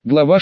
Глава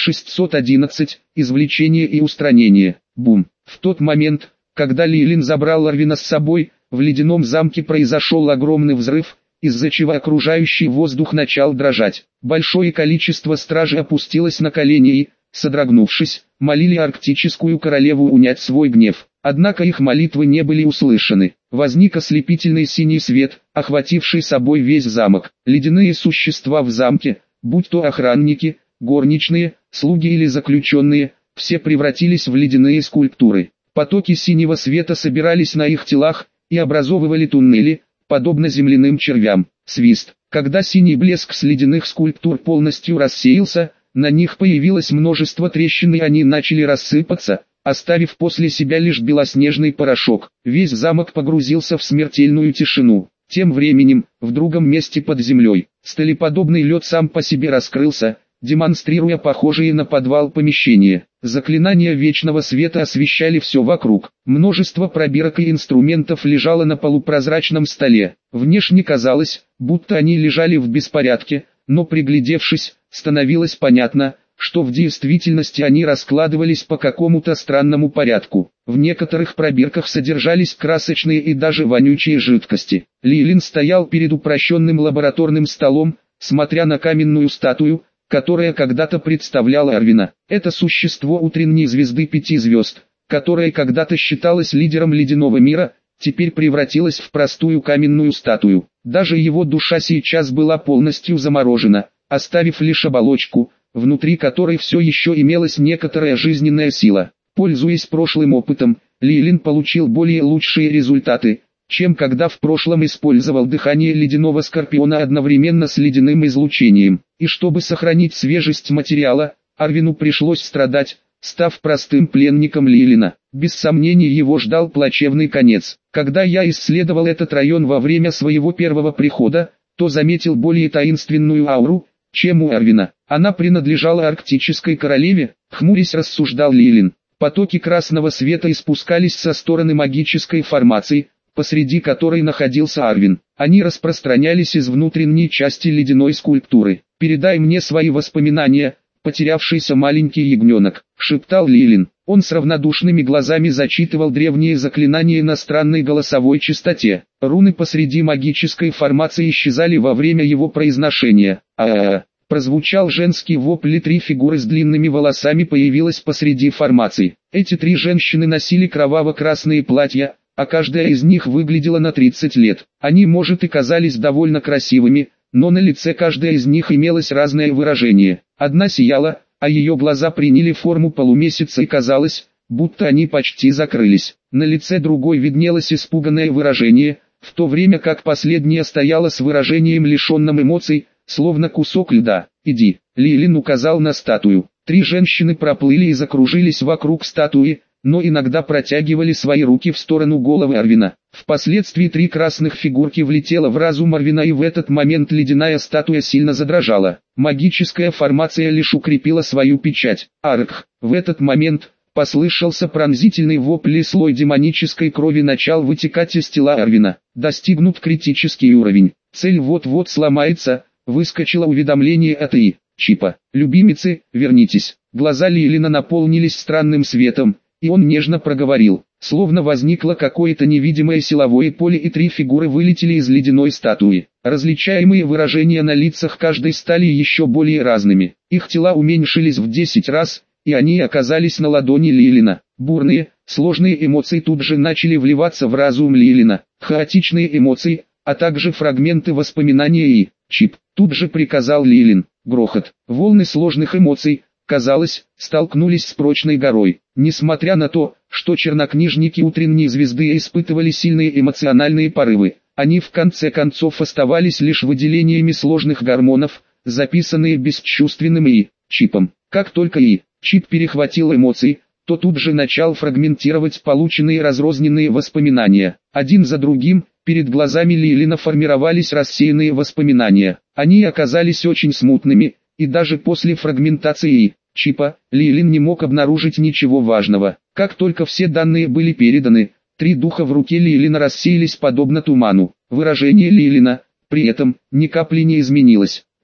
611. Извлечение и устранение. Бум. В тот момент, когда Лилин забрал Арвина с собой, в ледяном замке произошел огромный взрыв, из-за чего окружающий воздух начал дрожать. Большое количество стражей опустилось на колени и, содрогнувшись, молили арктическую королеву унять свой гнев. Однако их молитвы не были услышаны. Возник ослепительный синий свет, охвативший собой весь замок. Ледяные существа в замке, будь то охранники, горничные, слуги или заключенные, все превратились в ледяные скульптуры. Потоки синего света собирались на их телах и образовывали туннели, подобно земляным червям. Свист. Когда синий блеск с ледяных скульптур полностью рассеялся, на них появилось множество трещин и они начали рассыпаться, оставив после себя лишь белоснежный порошок. Весь замок погрузился в смертельную тишину. Тем временем, в другом месте под землей, сталеподобный лед сам по себе раскрылся, демонстрируя похожие на подвал помещения. Заклинания вечного света освещали все вокруг. Множество пробирок и инструментов лежало на полупрозрачном столе. Внешне казалось, будто они лежали в беспорядке, но приглядевшись, становилось понятно, что в действительности они раскладывались по какому-то странному порядку. В некоторых пробирках содержались красочные и даже вонючие жидкости. Лилин стоял перед упрощенным лабораторным столом, смотря на каменную статую, которая когда-то представляла Арвина. Это существо утренней звезды 5 звезд, которая когда-то считалась лидером ледяного мира, теперь превратилась в простую каменную статую. Даже его душа сейчас была полностью заморожена, оставив лишь оболочку, внутри которой все еще имелась некоторая жизненная сила. Пользуясь прошлым опытом, Лилин получил более лучшие результаты, чем когда в прошлом использовал дыхание ледяного скорпиона одновременно с ледяным излучением. И чтобы сохранить свежесть материала, Арвину пришлось страдать, став простым пленником Лилина. Без сомнений его ждал плачевный конец. Когда я исследовал этот район во время своего первого прихода, то заметил более таинственную ауру, чем у Арвина. Она принадлежала арктической королеве, хмурясь рассуждал Лилин. Потоки красного света испускались со стороны магической формации, посреди которой находился Арвин. Они распространялись из внутренней части ледяной скульптуры. «Передай мне свои воспоминания, потерявшийся маленький ягненок», — шептал Лилин. Он с равнодушными глазами зачитывал древние заклинания на странной голосовой частоте. Руны посреди магической формации исчезали во время его произношения. Прозвучал женский вопль, и 3 фигуры с длинными волосами появилась посреди формации. Эти 3 женщины носили кроваво-красные платья, а каждая из них выглядела на 30 лет. Они, может, и казались довольно красивыми, но на лице каждой из них имелось разное выражение. Одна сияла, а ее глаза приняли форму полумесяца и казалось, будто они почти закрылись. На лице другой виднелось испуганное выражение, в то время как последняя стояла с выражением лишенным эмоций, словно кусок льда. «Иди», — Лилин указал на статую. 3 женщины проплыли и закружились вокруг статуи, но иногда протягивали свои руки в сторону головы Арвина. Впоследствии 3 красных фигурки влетело в разум Арвина, и в этот момент ледяная статуя сильно задрожала. Магическая формация лишь укрепила свою печать. Аркх. В этот момент послышался пронзительный вопль, и слой демонической крови начал вытекать из тела Арвина. Достигнут критический уровень. Цель вот-вот сломается, выскочило уведомление от ИИ. Чипа. «Любимицы, вернитесь». Глаза Лилина наполнились странным светом, и он нежно проговорил. Словно возникло какое-то невидимое силовое поле, и 3 фигуры вылетели из ледяной статуи. Различаемые выражения на лицах каждой стали еще более разными. Их тела уменьшились в 10 раз, и они оказались на ладони Лилина. Бурные, сложные эмоции тут же начали вливаться в разум Лилина. Хаотичные эмоции, а также фрагменты воспоминания и «Чип», тут же приказал Лилин. Грохот. Волны сложных эмоций, казалось, столкнулись с прочной горой. Несмотря на то, что чернокнижники утренней звезды испытывали сильные эмоциональные порывы, они в конце концов оставались лишь выделениями сложных гормонов, записанные бесчувственным и чипом. Как только чип перехватил эмоции, то тут же начал фрагментировать полученные разрозненные воспоминания. Один за другим, перед глазами Лилина формировались рассеянные воспоминания. Они оказались очень смутными, и даже после фрагментации чипа, Лилин не мог обнаружить ничего важного. Как только все данные были переданы, 3 духа в руке Лилина рассеялись подобно туману. Выражение Лилина, при этом, ни капли не изменилось.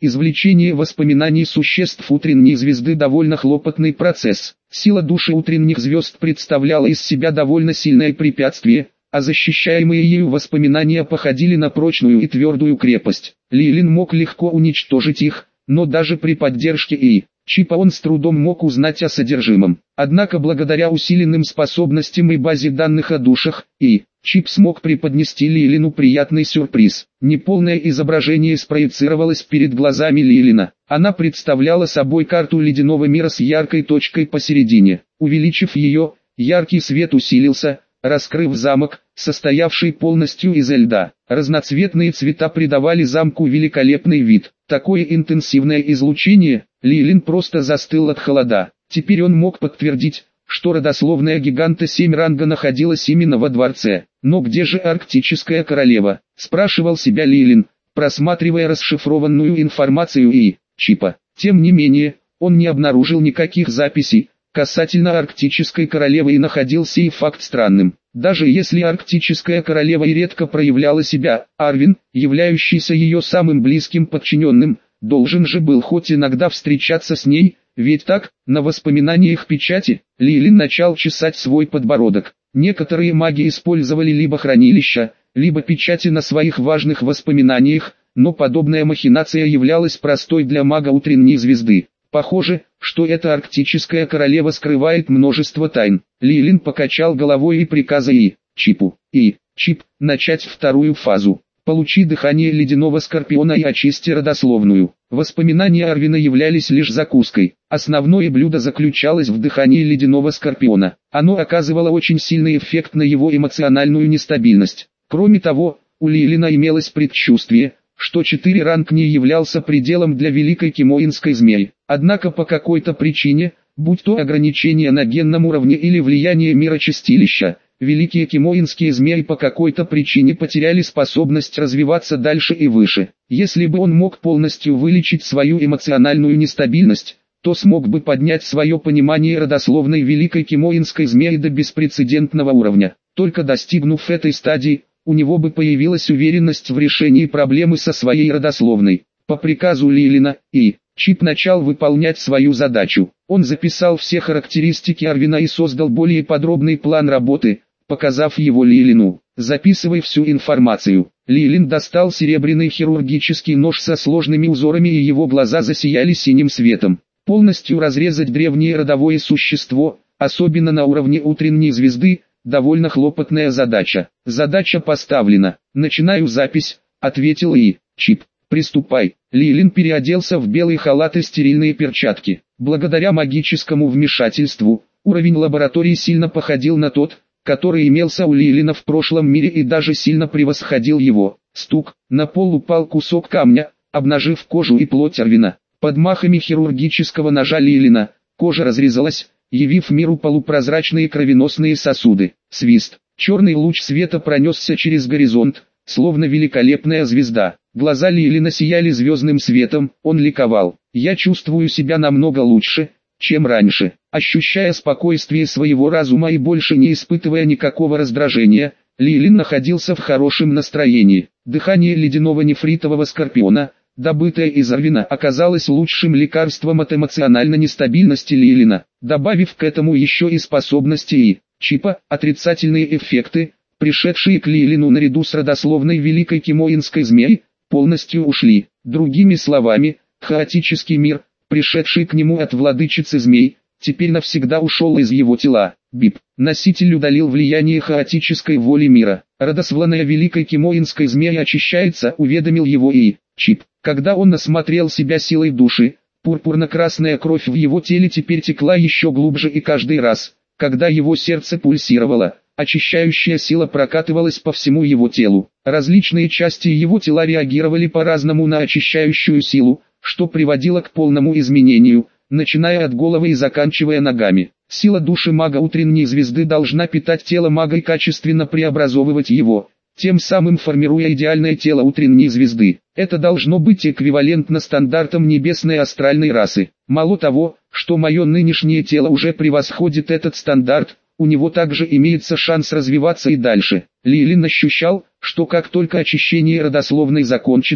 Извлечение воспоминаний существ утренней звезды довольно хлопотный процесс. Сила души утренних звезд представляла из себя довольно сильное препятствие, а защищаемые ею воспоминания походили на прочную и твердую крепость. Лилин мог легко уничтожить их, но даже при поддержке и чипа он с трудом мог узнать о содержимом. Однако благодаря усиленным способностям и базе данных о душах, и чип смог преподнести Лилину приятный сюрприз. Неполное изображение спроецировалось перед глазами Лилина. Она представляла собой карту ледяного мира с яркой точкой посередине. Увеличив ее, яркий свет усилился, раскрыв замок, состоявший полностью из льда. Разноцветные цвета придавали замку великолепный вид. Такое интенсивное излучение, Лилин просто застыл от холода. Теперь он мог подтвердить, что родословная гиганта 7 ранга находилась именно во дворце. Но где же арктическая королева? Спрашивал себя Лилин, просматривая расшифрованную информацию и чипа. Тем не менее, он не обнаружил никаких записей касательно арктической королевы и находил сей факт странным. Даже если арктическая королева и редко проявляла себя, Арвин, являющийся ее самым близким подчиненным, должен же был хоть иногда встречаться с ней, ведь так, на воспоминаниях печати, Лилин начал чесать свой подбородок. Некоторые маги использовали либо хранилища, либо печати на своих важных воспоминаниях, но подобная махинация являлась простой для мага утренней звезды. Похоже, что эта арктическая королева скрывает множество тайн. Лилин покачал головой и приказал чипу, чип, начать вторую фазу. Получи дыхание ледяного скорпиона и очисти родословную. Воспоминания Арвина являлись лишь закуской. Основное блюдо заключалось в дыхании ледяного скорпиона. Оно оказывало очень сильный эффект на его эмоциональную нестабильность. Кроме того, у Лилина имелось предчувствие, что 4 ранг не являлся пределом для великой кимоинской змеи. Однако по какой-то причине, будь то ограничение на генном уровне или влияние мирочистилища, великие кимоинские змеи по какой-то причине потеряли способность развиваться дальше и выше. Если бы он мог полностью вылечить свою эмоциональную нестабильность, то смог бы поднять свое понимание родословной великой кимоинской змеи до беспрецедентного уровня. Только достигнув этой стадии, у него бы появилась уверенность в решении проблемы со своей родословной. По приказу Лилина, чип начал выполнять свою задачу. Он записал все характеристики Арвина и создал более подробный план работы, показав его Лилину. Записывай всю информацию. Лилин достал серебряный хирургический нож со сложными узорами и его глаза засияли синим светом. Полностью разрезать древнее родовое существо, особенно на уровне утренней звезды, довольно хлопотная задача. Задача поставлена. Начинаю запись, ответил чип. Приступай. Лилин переоделся в белый халат и стерильные перчатки. Благодаря магическому вмешательству, уровень лаборатории сильно походил на тот, который имелся у Лилина в прошлом мире и даже сильно превосходил его. Стук, на пол упал кусок камня, обнажив кожу и плоть Арвина. Под махами хирургического ножа Лилина, кожа разрезалась, явив миру полупрозрачные кровеносные сосуды. Свист. Черный луч света пронесся через горизонт, словно великолепная звезда. Глаза Лилина сияли звездным светом, он ликовал. Я чувствую себя намного лучше, чем раньше. Ощущая спокойствие своего разума и больше не испытывая никакого раздражения, Лилин находился в хорошем настроении. Дыхание ледяного нефритового скорпиона, добытое из Арвина, оказалось лучшим лекарством от эмоциональной нестабильности Лилина. Добавив к этому еще и способности чипа, отрицательные эффекты, пришедшие к Лилину наряду с родословной великой кимоинской змеей, полностью ушли. Другими словами, хаотический мир, пришедший к нему от владычицы змей, теперь навсегда ушел из его тела. Бип. Носитель удалил влияние хаотической воли мира. Родословная великой кимоинской змеи очищается, уведомил его чип. Когда он осмотрел себя силой души, пурпурно-красная кровь в его теле теперь текла еще глубже, и каждый раз, когда его сердце пульсировало, очищающая сила прокатывалась по всему его телу. Различные части его тела реагировали по-разному на очищающую силу, что приводило к полному изменению, начиная от головы и заканчивая ногами. Сила души мага утренней звезды должна питать тело мага и качественно преобразовывать его, тем самым формируя идеальное тело утренней звезды. Это должно быть эквивалентно стандартам небесной астральной расы. Мало того, что мое нынешнее тело уже превосходит этот стандарт, у него также имеется шанс развиваться и дальше. Лилин ощущал, что как только очищение родословной закончится,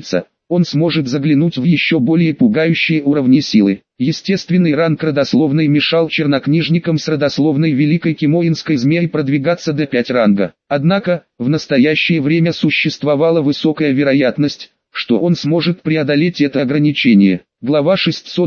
он сможет заглянуть в еще более пугающие уровни силы. Естественный ранг родословной мешал чернокнижникам с родословной Великой Кимоинской змеи продвигаться до 5 ранга. Однако, в настоящее время существовала высокая вероятность, что он сможет преодолеть это ограничение. Глава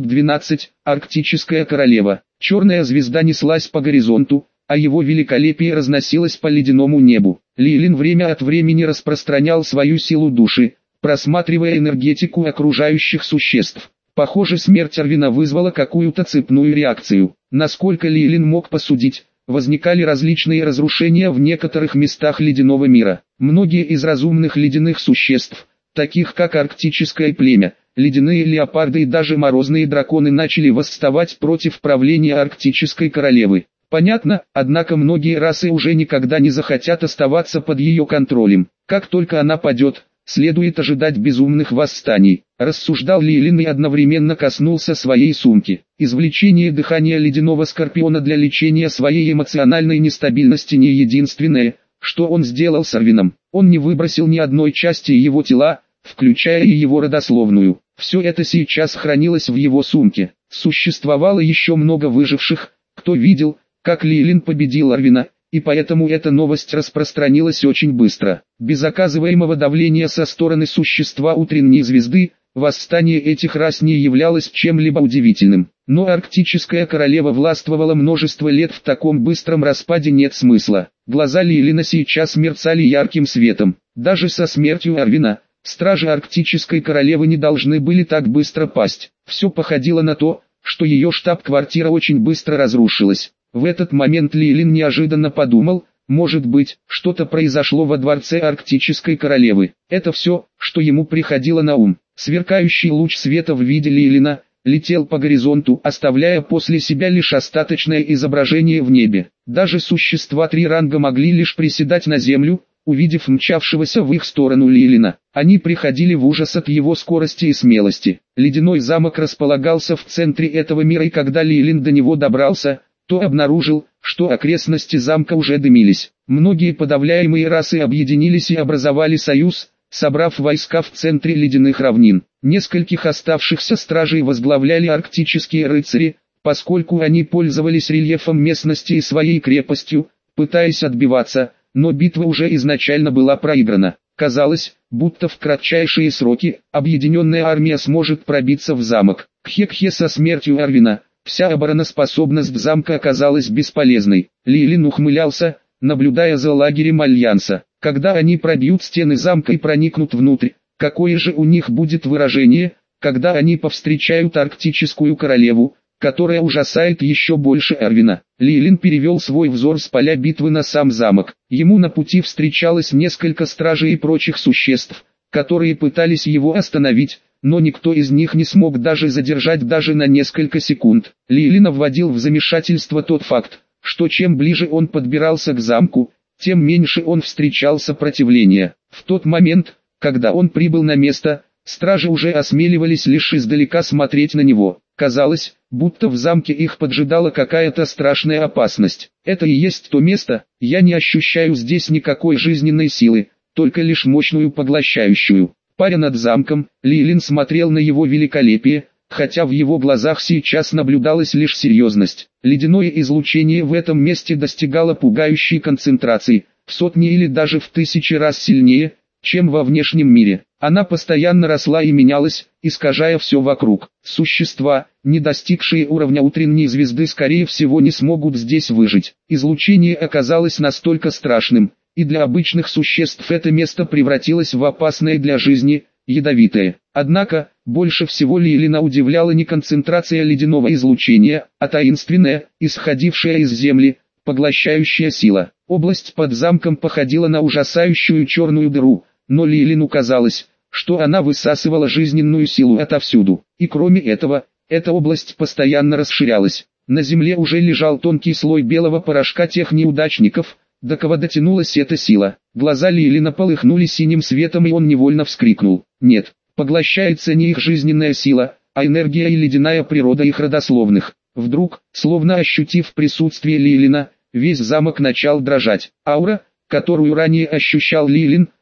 612. Арктическая королева. Черная звезда неслась по горизонту, а его великолепие разносилось по ледяному небу. Лилин время от времени распространял свою силу души, просматривая энергетику окружающих существ. Похоже, смерть Арвина вызвала какую-то цепную реакцию. Насколько Лилин мог посудить, возникали различные разрушения в некоторых местах ледяного мира. Многие из разумных ледяных существ, таких как арктическое племя, ледяные леопарды и даже морозные драконы, начали восставать против правления арктической королевы. Понятно, однако многие расы уже никогда не захотят оставаться под ее контролем. Как только она падет, следует ожидать безумных восстаний, рассуждал Лилин и одновременно коснулся своей сумки. Извлечение дыхания ледяного скорпиона для лечения своей эмоциональной нестабильности не единственное, что он сделал с Арвином. Он не выбросил ни одной части его тела, включая и его родословную. Все это сейчас хранилось в его сумке. Существовало еще много выживших, кто видел, как Лилин победил Арвина, и поэтому эта новость распространилась очень быстро. Без оказываемого давления со стороны существа утренней звезды, восстание этих рас не являлось чем-либо удивительным. Но арктическая королева властвовала множество лет, в таком быстром распаде нет смысла. Глаза Лилина сейчас мерцали ярким светом. Даже со смертью Арвина, стражи арктической королевы не должны были так быстро пасть. Все походило на то, что ее штаб-квартира очень быстро разрушилась. В этот момент Лилин неожиданно подумал, может быть, что-то произошло во дворце арктической королевы. Это все, что ему приходило на ум. Сверкающий луч света в виде Лилина летел по горизонту, оставляя после себя лишь остаточное изображение в небе. Даже существа 3 ранга могли лишь приседать на землю, увидев мчавшегося в их сторону Лилина. Они приходили в ужас от его скорости и смелости. Ледяной замок располагался в центре этого мира, и когда Лилин до него добрался, то обнаружил, что окрестности замка уже дымились. Многие подавляемые расы объединились и образовали союз, собрав войска в центре ледяных равнин. Нескольких оставшихся стражей возглавляли арктические рыцари, поскольку они пользовались рельефом местности и своей крепостью, пытаясь отбиваться, но битва уже изначально была проиграна. Казалось, будто в кратчайшие сроки объединенная армия сможет пробиться в замок. Кхе-Кхе со смертью Арвина. Вся обороноспособность замка оказалась бесполезной. Лилин ухмылялся, наблюдая за лагерем Альянса. Когда они пробьют стены замка и проникнут внутрь, какое же у них будет выражение, когда они повстречают арктическую королеву, которая ужасает еще больше Арвина. Лилин перевел свой взор с поля битвы на сам замок. Ему на пути встречалось несколько стражей и прочих существ, которые пытались его остановить, но никто из них не смог даже задержать даже на несколько секунд. Лилина вводил в замешательство тот факт, что чем ближе он подбирался к замку, тем меньше он встречал сопротивления. В тот момент, когда он прибыл на место, стражи уже осмеливались лишь издалека смотреть на него. Казалось, будто в замке их поджидала какая-то страшная опасность. Это и есть то место, я не ощущаю здесь никакой жизненной силы, только лишь мощную поглощающую. Паря над замком, Лилин смотрел на его великолепие, хотя в его глазах сейчас наблюдалась лишь серьезность. Ледяное излучение в этом месте достигало пугающей концентрации, в сотни или даже в 1000 раз сильнее, чем во внешнем мире. Она постоянно росла и менялась, искажая все вокруг. Существа, не достигшие уровня утренней звезды, скорее всего не смогут здесь выжить. Излучение оказалось настолько страшным, и для обычных существ это место превратилось в опасное для жизни, ядовитое. Однако, больше всего Лилина удивляла не концентрация ледяного излучения, а таинственная, исходившая из земли, поглощающая сила. Область под замком походила на ужасающую черную дыру, но Лилину казалось, что она высасывала жизненную силу отовсюду. И кроме этого, эта область постоянно расширялась. На земле уже лежал тонкий слой белого порошка тех неудачников, до кого дотянулась эта сила. Глаза Лилина полыхнули синим светом, и он невольно вскрикнул. Нет, поглощается не их жизненная сила, а энергия и ледяная природа их родословных. Вдруг, словно ощутив присутствие Лилина, весь замок начал дрожать. Аура, которую ранее ощущал Лилин,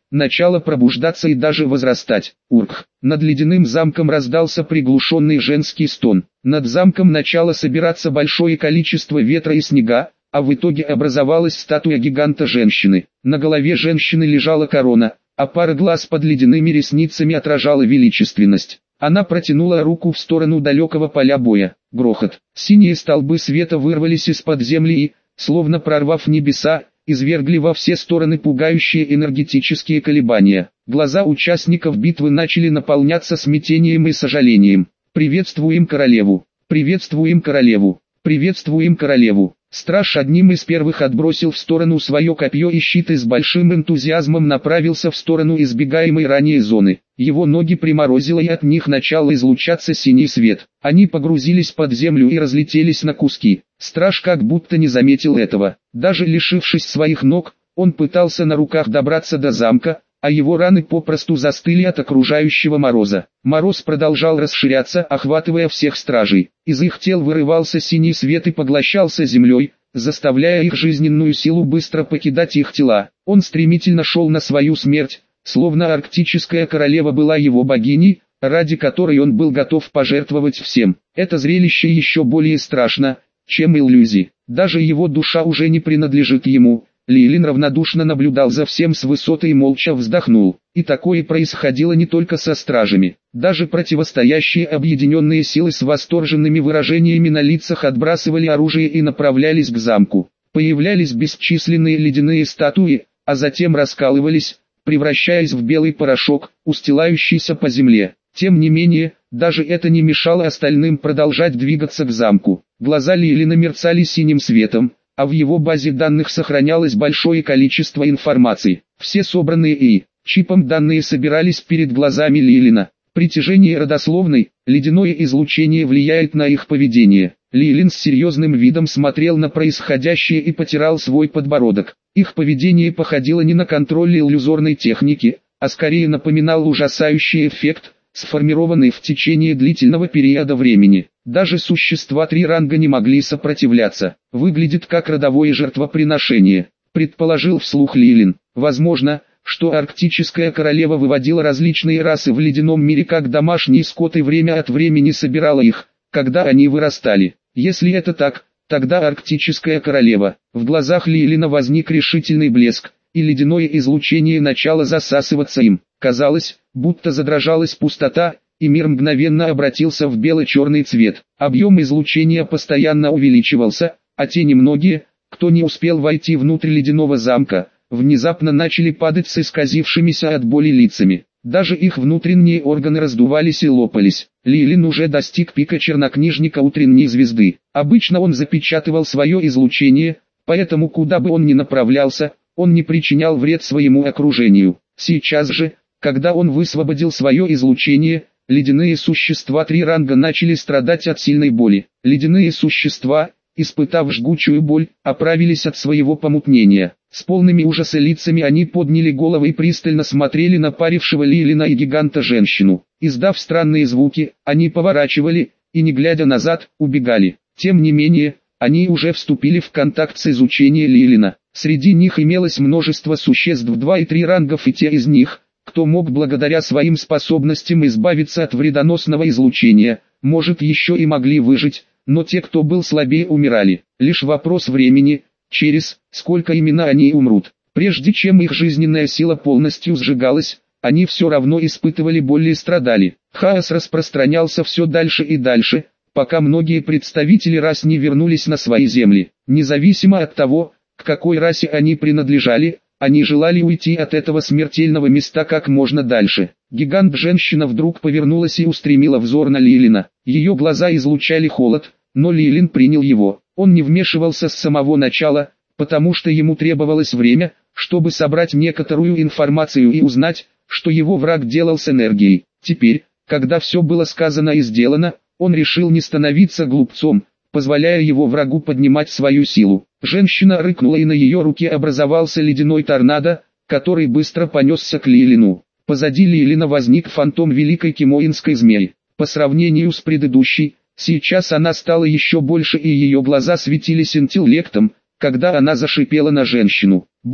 начало пробуждаться и даже возрастать. Урк. Над ледяным замком раздался приглушенный женский стон. Над замком начало собираться большое количество ветра и снега, а в итоге образовалась статуя гиганта-женщины. На голове женщины лежала корона, а пара глаз под ледяными ресницами отражала величественность. Она протянула руку в сторону далекого поля боя. Грохот. Синие столбы света вырвались из-под земли и, словно прорвав небеса, извергли во все стороны пугающие энергетические колебания. Глаза участников битвы начали наполняться смятением и сожалением. «Приветствуем королеву! Приветствуем королеву! Приветствуем королеву!» Страж одним из первых отбросил в сторону свое копье и щит и с большим энтузиазмом направился в сторону избегаемой ранее зоны. Его ноги приморозило и от них начал излучаться синий свет. Они погрузились под землю и разлетелись на куски. Страж как будто не заметил этого. Даже лишившись своих ног, он пытался на руках добраться до замка, а его раны попросту застыли от окружающего мороза. Мороз продолжал расширяться, охватывая всех стражей. Из их тел вырывался синий свет и поглощался землей, заставляя их жизненную силу быстро покидать их тела. Он стремительно шел на свою смерть, словно арктическая королева была его богиней, ради которой он был готов пожертвовать всем. Это зрелище еще более страшно, чем иллюзии. Даже его душа уже не принадлежит ему. Лилин равнодушно наблюдал за всем с высоты и молча вздохнул. И такое происходило не только со стражами. Даже противостоящие объединенные силы с восторженными выражениями на лицах отбрасывали оружие и направлялись к замку. Появлялись бесчисленные ледяные статуи, а затем раскалывались, превращаясь в белый порошок, устилающийся по земле. Тем не менее, даже это не мешало остальным продолжать двигаться к замку. Глаза Лилина мерцали синим светом, а в его базе данных сохранялось большое количество информации. Все собранные и чипом данные собирались перед глазами Лилина. Притяжение родословной, ледяное излучение влияет на их поведение. Лилин с серьезным видом смотрел на происходящее и потирал свой подбородок. Их поведение походило не на контроль иллюзорной техники, а скорее напоминал ужасающий эффект, сформированный в течение длительного периода времени. Даже существа 3 ранга не могли сопротивляться. Выглядит как родовое жертвоприношение, предположил вслух Лилин. Возможно, что арктическая королева выводила различные расы в ледяном мире как домашний скот и время от времени собирала их, когда они вырастали. Если это так, тогда арктическая королева. В глазах Лилина возник решительный блеск, и ледяное излучение начало засасываться им. Казалось, будто задрожалась пустота, и мир мгновенно обратился в бело-черный цвет. Объем излучения постоянно увеличивался, а те немногие, кто не успел войти внутрь ледяного замка, внезапно начали падать с исказившимися от боли лицами. Даже их внутренние органы раздувались и лопались. Лилин уже достиг пика чернокнижника утренней звезды. Обычно он запечатывал свое излучение, поэтому куда бы он ни направлялся, он не причинял вред своему окружению. Сейчас же, когда он высвободил свое излучение, ледяные существа 3 ранга начали страдать от сильной боли. Ледяные существа, испытав жгучую боль, оправились от своего помутнения. С полными ужаса лицами они подняли головы и пристально смотрели на парившего Лилина и гиганта-женщину. Издав странные звуки, они поворачивали, и не глядя назад, убегали. Тем не менее, они уже вступили в контакт с изучением Лилина. Среди них имелось множество существ 2 и 3 рангов, и те из них, кто мог благодаря своим способностям избавиться от вредоносного излучения, может еще и могли выжить, но те, кто был слабее, умирали. Лишь вопрос времени, через сколько именно они умрут. Прежде чем их жизненная сила полностью сжигалась, они все равно испытывали боль и страдали. Хаос распространялся все дальше и дальше, пока многие представители рас не вернулись на свои земли. Независимо от того, к какой расе они принадлежали, они желали уйти от этого смертельного места как можно дальше. Гигант-женщина вдруг повернулась и устремила взор на Лилина. Ее глаза излучали холод, но Лилин принял его. Он не вмешивался с самого начала, потому что ему требовалось время, чтобы собрать некоторую информацию и узнать, что его враг делал с энергией. Теперь, когда все было сказано и сделано, он решил не становиться глупцом, позволяя его врагу поднимать свою силу. Женщина рыкнула, и на ее руке образовался ледяной торнадо, который быстро понесся к Лилину. Позади Лилина возник фантом великой кимоинской змеи. По сравнению с предыдущей, сейчас она стала еще больше, и ее глаза светились интеллектом, когда она зашипела на женщину. Бум!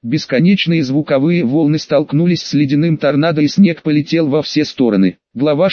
Бесконечные звуковые волны столкнулись с ледяным торнадо и снег полетел во все стороны. Глава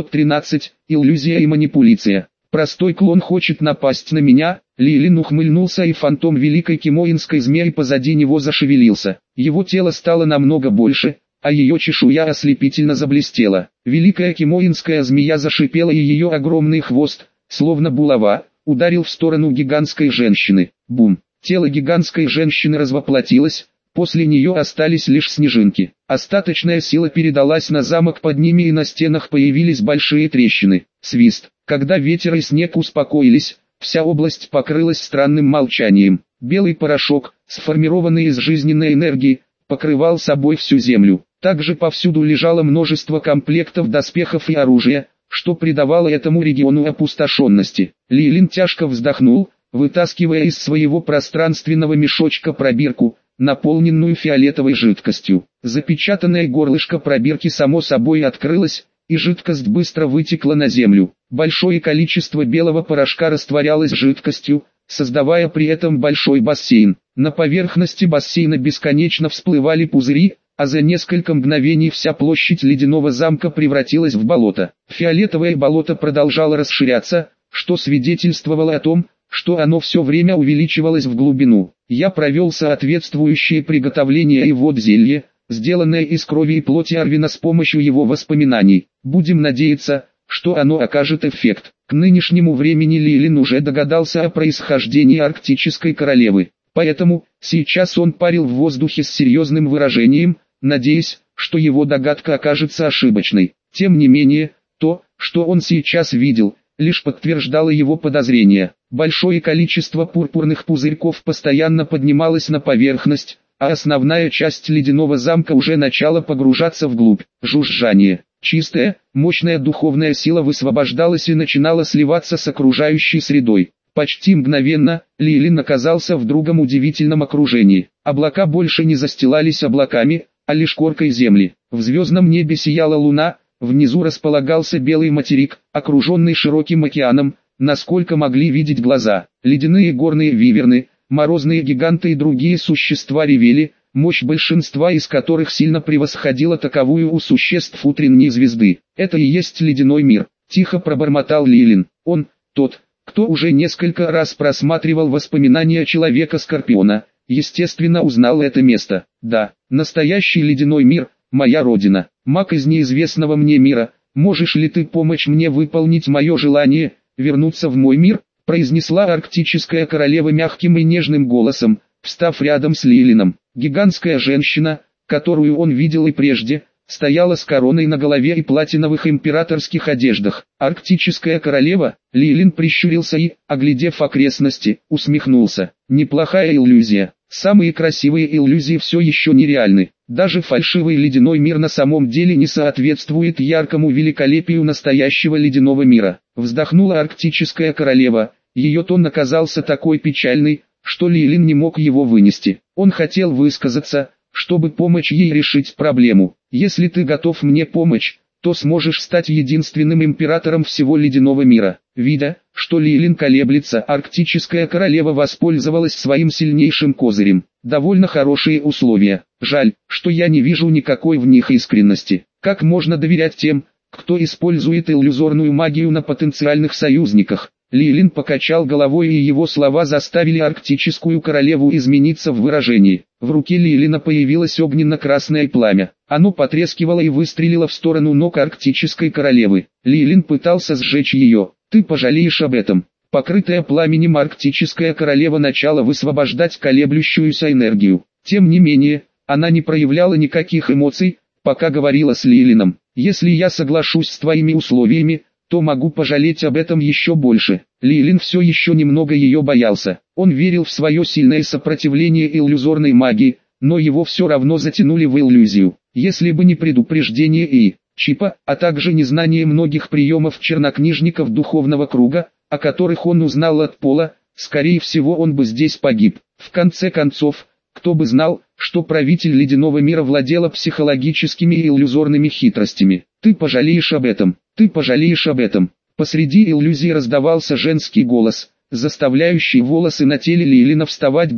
613. Иллюзия и манипуляция. Простой клон хочет напасть на меня. Лилин ухмыльнулся, и фантом великой кимоинской змеи позади него зашевелился. Его тело стало намного больше, а ее чешуя ослепительно заблестела. Великая кимоинская змея зашипела, и ее огромный хвост, словно булава, ударил в сторону гигантской женщины. Бум! Тело гигантской женщины развоплотилось, после нее остались лишь снежинки. Остаточная сила передалась на замок под ними, и на стенах появились большие трещины. Свист. Когда ветер и снег успокоились, вся область покрылась странным молчанием. Белый порошок, сформированный из жизненной энергии, покрывал собой всю землю. Также повсюду лежало множество комплектов доспехов и оружия, что придавало этому региону опустошенности. Лилин тяжко вздохнул, вытаскивая из своего пространственного мешочка пробирку, наполненную фиолетовой жидкостью. Запечатанное горлышко пробирки само собой открылось, и жидкость быстро вытекла на землю. Большое количество белого порошка растворялось жидкостью, создавая при этом большой бассейн. На поверхности бассейна бесконечно всплывали пузыри, а за несколько мгновений вся площадь ледяного замка превратилась в болото. Фиолетовое болото продолжало расширяться, что свидетельствовало о том, что оно все время увеличивалось в глубину. Я провел соответствующее приготовление, и вот зелье, сделанное из крови и плоти Арвина с помощью его воспоминаний. Будем надеяться, что оно окажет эффект. К нынешнему времени Лилин уже догадался о происхождении арктической королевы, поэтому сейчас он парил в воздухе с серьезным выражением, надеясь, что его догадка окажется ошибочной. Тем не менее, то, что он сейчас видел, лишь подтверждало его подозрения. Большое количество пурпурных пузырьков постоянно поднималось на поверхность, а основная часть ледяного замка уже начала погружаться вглубь. Жужжание. Чистая, мощная духовная сила высвобождалась и начинала сливаться с окружающей средой. Почти мгновенно, Лилин оказался в другом удивительном окружении. Облака больше не застилались облаками, а лишь коркой земли. В звездном небе сияла луна, внизу располагался белый материк, окруженный широким океаном, насколько могли видеть глаза. Ледяные горные виверны, морозные гиганты и другие существа ревели, мощь большинства из которых сильно превосходила таковую у существ утренней звезды. «Это и есть ледяной мир», — тихо пробормотал Лилин. Он, тот, кто уже несколько раз просматривал воспоминания Человека-Скорпиона, естественно узнал это место. «Да, настоящий ледяной мир, моя родина. Маг из неизвестного мне мира, можешь ли ты помочь мне выполнить мое желание, вернуться в мой мир?» — произнесла арктическая королева мягким и нежным голосом, встав рядом с Лилином. Гигантская женщина, которую он видел и прежде, стояла с короной на голове и платиновых императорских одеждах. Арктическая королева, Лилин прищурился и, оглядев окрестности, усмехнулся. Неплохая иллюзия. Самые красивые иллюзии все еще нереальны. Даже фальшивый ледяной мир на самом деле не соответствует яркому великолепию настоящего ледяного мира. Вздохнула арктическая королева. Ее тон оказался такой печальный, что Лилин не мог его вынести. Он хотел высказаться, чтобы помочь ей решить проблему. «Если ты готов мне помочь, то сможешь стать единственным императором всего ледяного мира». Видя, что Лилин колеблется, арктическая королева воспользовалась своим сильнейшим козырем. «Довольно хорошие условия. Жаль, что я не вижу никакой в них искренности. Как можно доверять тем, кто использует иллюзорную магию на потенциальных союзниках?» Лилин покачал головой, и его слова заставили арктическую королеву измениться в выражении. В руке Лилина появилось огненно-красное пламя. Оно потрескивало и выстрелило в сторону ног арктической королевы. Лилин пытался сжечь ее. «Ты пожалеешь об этом». Покрытая пламенем арктическая королева начала высвобождать колеблющуюся энергию. Тем не менее, она не проявляла никаких эмоций, пока говорила с Лилином. «Если я соглашусь с твоими условиями, то могу пожалеть об этом еще больше». Лилин все еще немного ее боялся. Он верил в свое сильное сопротивление иллюзорной магии, но его все равно затянули в иллюзию. Если бы не предупреждение и чипа, а также незнание многих приемов чернокнижников духовного круга, о которых он узнал от Пола, скорее всего он бы здесь погиб. В конце концов, кто бы знал, что правитель ледяного мира владела психологическими и иллюзорными хитростями. «Ты пожалеешь об этом, ты пожалеешь об этом». Посреди иллюзии раздавался женский голос, заставляющий волосы на теле Лилина вставать дыбом.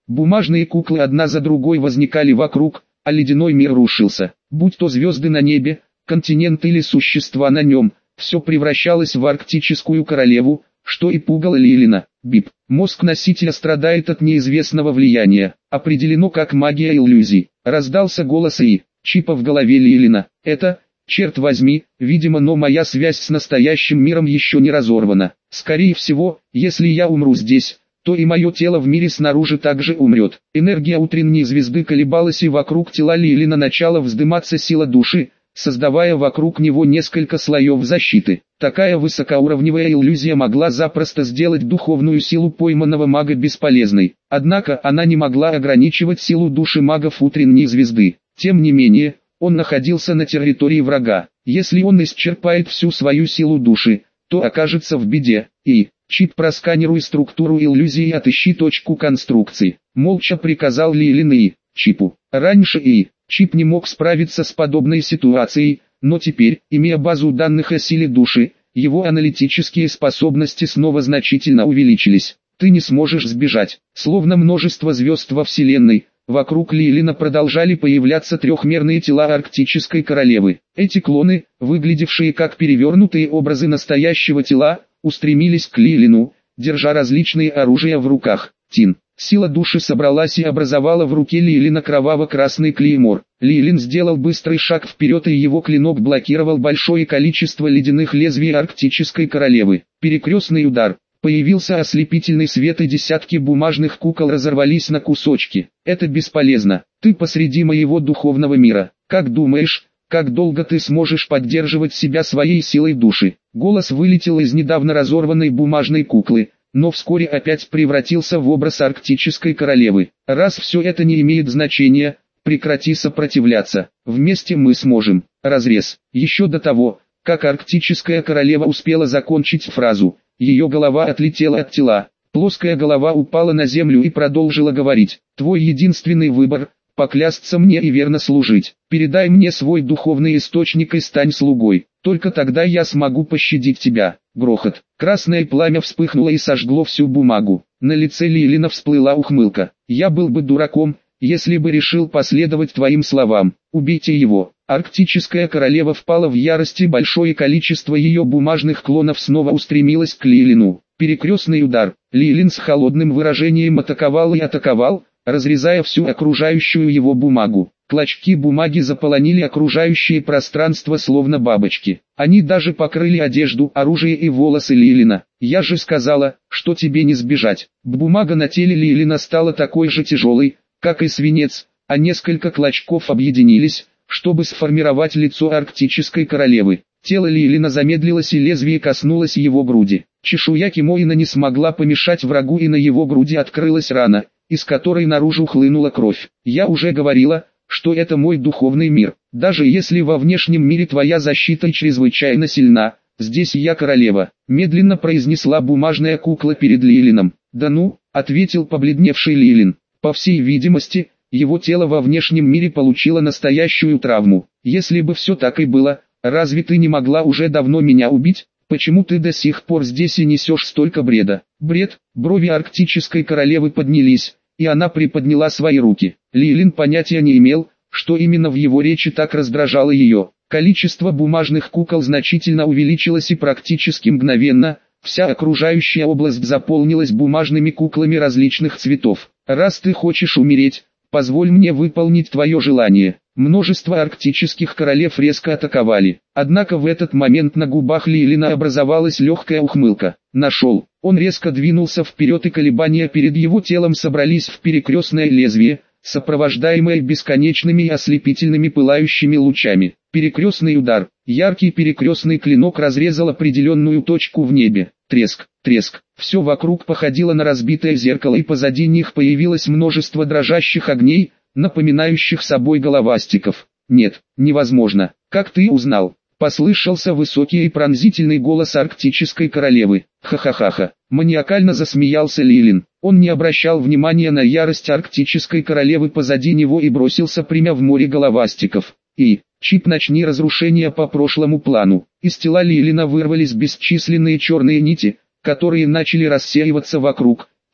Бумажные куклы одна за другой возникали вокруг, а ледяной мир рушился. Будь то звезды на небе, континент или существа на нем, все превращалось в арктическую королеву, что и пугало Лилина. Бип. Мозг носителя страдает от неизвестного влияния. Определено как магия иллюзий. Раздался голос И. Чипа в голове Лилина. Это, черт возьми, видимо, но моя связь с настоящим миром еще не разорвана. Скорее всего, если я умру здесь, то и мое тело в мире снаружи также умрет. Энергия утренней звезды колебалась, и вокруг тела Лилина начала вздыматься сила души, создавая вокруг него несколько слоев защиты. Такая высокоуровневая иллюзия могла запросто сделать духовную силу пойманного мага бесполезной. Однако она не могла ограничивать силу души магов утренней звезды. Тем не менее, он находился на территории врага. Если он исчерпает всю свою силу души, то окажется в беде. И Чип, просканируй структуру иллюзии и отыщи точку конструкции. Молча приказал Лилин И. Чипу. Раньше И. Чип не мог справиться с подобной ситуацией, но теперь, имея базу данных о силе души, его аналитические способности снова значительно увеличились. Ты не сможешь сбежать. Словно множество звезд во Вселенной, вокруг Лилина продолжали появляться трехмерные тела арктической королевы. Эти клоны, выглядевшие как перевернутые образы настоящего тела, устремились к Лилину, держа различные оружия в руках. Тин. Сила души собралась и образовала в руке Лилина кроваво-красный клеймор. Лилин сделал быстрый шаг вперед, и его клинок блокировал большое количество ледяных лезвий арктической королевы. Перекрестный удар. Появился ослепительный свет, и десятки бумажных кукол разорвались на кусочки. Это бесполезно. Ты посреди моего духовного мира. Как думаешь, как долго ты сможешь поддерживать себя своей силой души? Голос вылетел из недавно разорванной бумажной куклы, но вскоре опять превратился в образ арктической королевы. Раз все это не имеет значения, прекрати сопротивляться. Вместе мы сможем. Разрез. Еще до того, как арктическая королева успела закончить фразу, ее голова отлетела от тела. Плоская голова упала на землю и продолжила говорить. Твой единственный выбор — поклясться мне и верно служить. Передай мне свой духовный источник и стань слугой. Только тогда я смогу пощадить тебя. Грохот. Красное пламя вспыхнуло и сожгло всю бумагу. На лице Лилина всплыла ухмылка. Я был бы дураком, если бы решил последовать твоим словам. Убейте его. Арктическая королева впала в ярость, и большое количество ее бумажных клонов снова устремилось к Лилину. Перекрестный удар. Лилин с холодным выражением атаковал и атаковал, разрезая всю окружающую его бумагу. Клочки бумаги заполонили окружающее пространство словно бабочки. Они даже покрыли одежду, оружие и волосы Лилина. Я же сказала, что тебе не сбежать. Бумага на теле Лилина стала такой же тяжелой, как и свинец, а несколько клочков объединились, чтобы сформировать лицо арктической королевы. Тело Лилина замедлилось, и лезвие коснулось его груди. Чешуя Кимоина не смогла помешать врагу, и на его груди открылась рана, из которой наружу хлынула кровь. Я уже говорила, что это мой духовный мир. Даже если во внешнем мире твоя защита чрезвычайно сильна, здесь я королева, медленно произнесла бумажная кукла перед Лилином. Да ну, ответил побледневший Лилин. По всей видимости, его тело во внешнем мире получило настоящую травму. Если бы все так и было, разве ты не могла уже давно меня убить? Почему ты до сих пор здесь и несешь столько бреда? Бред. Брови арктической королевы поднялись, и она приподняла свои руки. Лилин понятия не имел, что именно в его речи так раздражало ее. Количество бумажных кукол значительно увеличилось, и практически мгновенно вся окружающая область заполнилась бумажными куклами различных цветов. Раз ты хочешь умереть, позволь мне выполнить твое желание. Множество арктических королев резко атаковали. Однако в этот момент на губах Лилина образовалась легкая ухмылка. Нашел. Он резко двинулся вперед, и колебания перед его телом собрались в перекрестное лезвие, сопровождаемое бесконечными и ослепительными пылающими лучами. Перекрестный удар. Яркий перекрестный клинок разрезал определенную точку в небе. Треск, треск. Все вокруг походило на разбитое зеркало, и позади них появилось множество дрожащих огней, напоминающих собой головастиков. Нет, невозможно. Как ты узнал? Послышался высокий и пронзительный голос арктической королевы. Ха-ха-ха-ха. Маниакально засмеялся Лилин. Он не обращал внимания на ярость арктической королевы позади него и бросился прямо в море головастиков. И, Чип, начни разрушение по прошлому плану. Из тела Лилина вырвались бесчисленные черные нити, которые начали рассеиваться вокруг.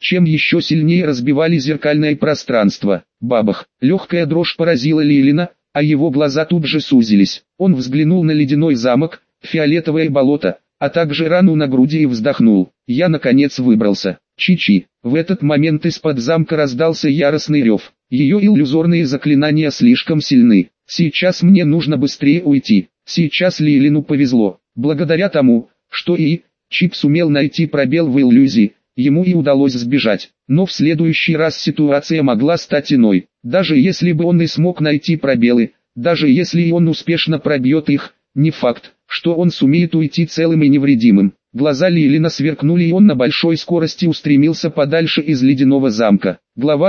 чем еще сильнее разбивали зеркальное пространство. Бабах! Легкая дрожь поразила Лилина, а его глаза тут же сузились. Он взглянул на ледяной замок, фиолетовое болото, а также рану на груди и вздохнул. Я наконец выбрался. Чи-чи. В этот момент из-под замка раздался яростный рев. Ее иллюзорные заклинания слишком сильны. Сейчас мне нужно быстрее уйти. Сейчас Лилину повезло. Благодаря тому, что Чип сумел найти пробел в иллюзии, ему и удалось сбежать. Но в следующий раз ситуация могла стать иной. Даже если бы он и смог найти пробелы, даже если и он успешно пробьет их, не факт, что он сумеет уйти целым и невредимым. Глаза Лилина сверкнули, и он на большой скорости устремился подальше из ледяного замка. Глава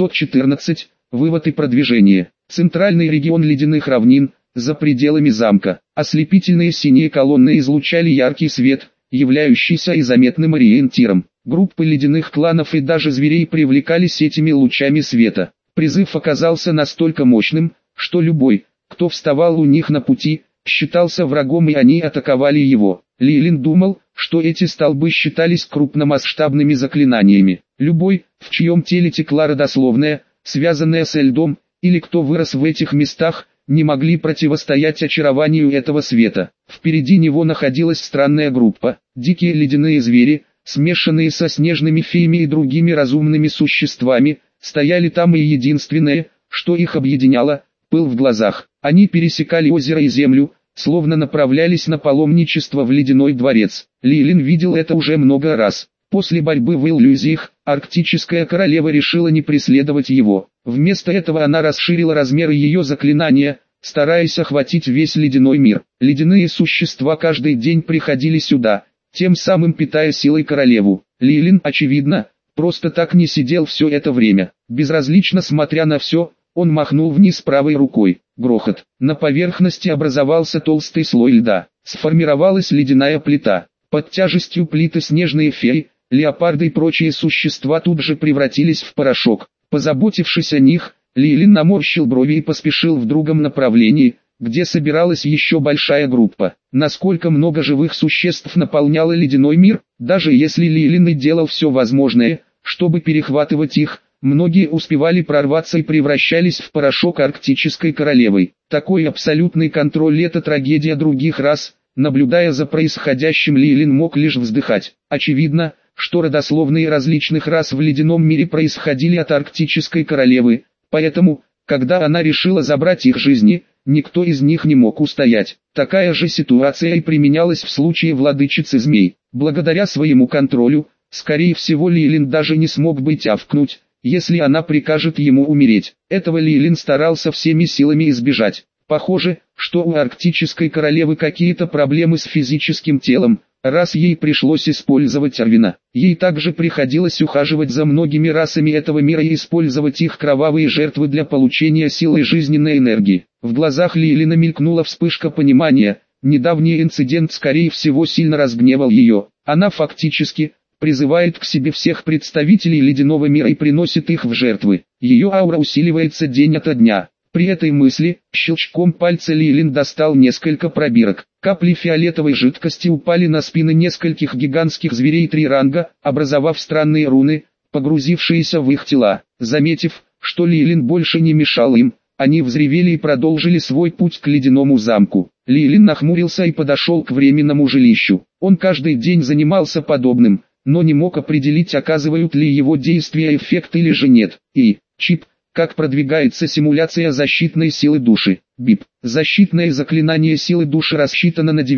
614. Вывод и продвижение. Центральный регион ледяных равнин, за пределами замка. Ослепительные синие колонны излучали яркий свет, являющийся и заметным ориентиром. Группы ледяных кланов и даже зверей привлекались этими лучами света. Призыв оказался настолько мощным, что любой, кто вставал у них на пути, считался врагом, и они атаковали его. Лилин думал, что эти столбы считались крупномасштабными заклинаниями. Любой, в чьем теле текла родословная, связанная с льдом, или кто вырос в этих местах, не могли противостоять очарованию этого света. Впереди него находилась странная группа. Дикие ледяные звери, смешанные со снежными феями и другими разумными существами, стояли там, и единственное, что их объединяло, пыл в глазах. Они пересекали озеро и землю, словно направлялись на паломничество в ледяной дворец. Лилин видел это уже много раз. После борьбы в иллюзиях, арктическая королева решила не преследовать его. Вместо этого она расширила размеры ее заклинания, стараясь охватить весь ледяной мир. Ледяные существа каждый день приходили сюда, тем самым питая силой королеву. Лилин, очевидно, просто так не сидел все это время. Безразлично смотря на все, он махнул вниз правой рукой. Грохот. На поверхности образовался толстый слой льда. Сформировалась ледяная плита. Под тяжестью плиты снежные феи, леопарды и прочие существа тут же превратились в порошок. Позаботившись о них, Лилин наморщил брови и поспешил в другом направлении, где собиралась еще большая группа. Насколько много живых существ наполняло ледяной мир, даже если Лилин и делал все возможное, чтобы перехватывать их, многие успевали прорваться и превращались в порошок арктической королевой. Такой абсолютный контроль — это трагедия других рас. Наблюдая за происходящим, Лилин мог лишь вздыхать. Очевидно, что родословные различных рас в ледяном мире происходили от арктической королевы, поэтому, когда она решила забрать их жизни, никто из них не мог устоять. Такая же ситуация и применялась в случае владычицы змей. Благодаря своему контролю, скорее всего, Лилин даже не смог бы тявкнуть, если она прикажет ему умереть. Этого Лилин старался всеми силами избежать. Похоже, что у арктической королевы какие-то проблемы с физическим телом, раз ей пришлось использовать Арвина. Ей также приходилось ухаживать за многими расами этого мира и использовать их кровавые жертвы для получения силы и жизненной энергии. В глазах Лилина мелькнула вспышка понимания. Недавний инцидент скорее всего сильно разгневал ее. Она фактически призывает к себе всех представителей ледяного мира и приносит их в жертвы. Ее аура усиливается день ото дня. При этой мысли, щелчком пальца Лилин достал несколько пробирок. Капли фиолетовой жидкости упали на спины нескольких гигантских зверей 3 ранга, образовав странные руны, погрузившиеся в их тела. Заметив, что Лилин больше не мешал им, они взревели и продолжили свой путь к ледяному замку. Лилин нахмурился и подошел к временному жилищу. Он каждый день занимался подобным, но не мог определить, оказывают ли его действия эффект или же нет. Чип. Как продвигается симуляция защитной силы души? БИП. Защитное заклинание силы души рассчитано на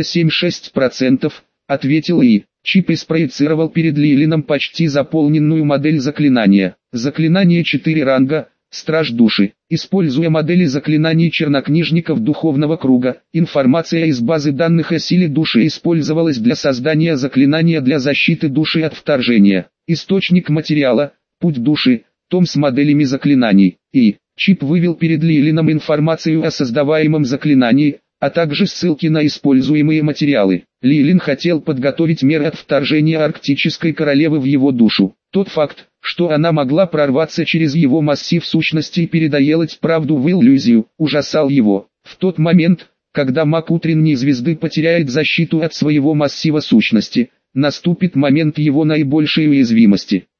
97,6%, ответил Чип и спроецировал перед Лилином почти заполненную модель заклинания. Заклинание 4 ранга, Страж души. Используя модели заклинаний чернокнижников духовного круга, информация из базы данных о силе души использовалась для создания заклинания для защиты души от вторжения. Источник материала, путь души, том с моделями заклинаний. Чип вывел перед Лилином информацию о создаваемом заклинании, а также ссылки на используемые материалы. Лилин хотел подготовить меры от вторжения арктической королевы в его душу. Тот факт, что она могла прорваться через его массив сущности и переделать правду в иллюзию, ужасал его. В тот момент, когда маг утренней звезды потеряет защиту от своего массива сущности, наступит момент его наибольшей уязвимости.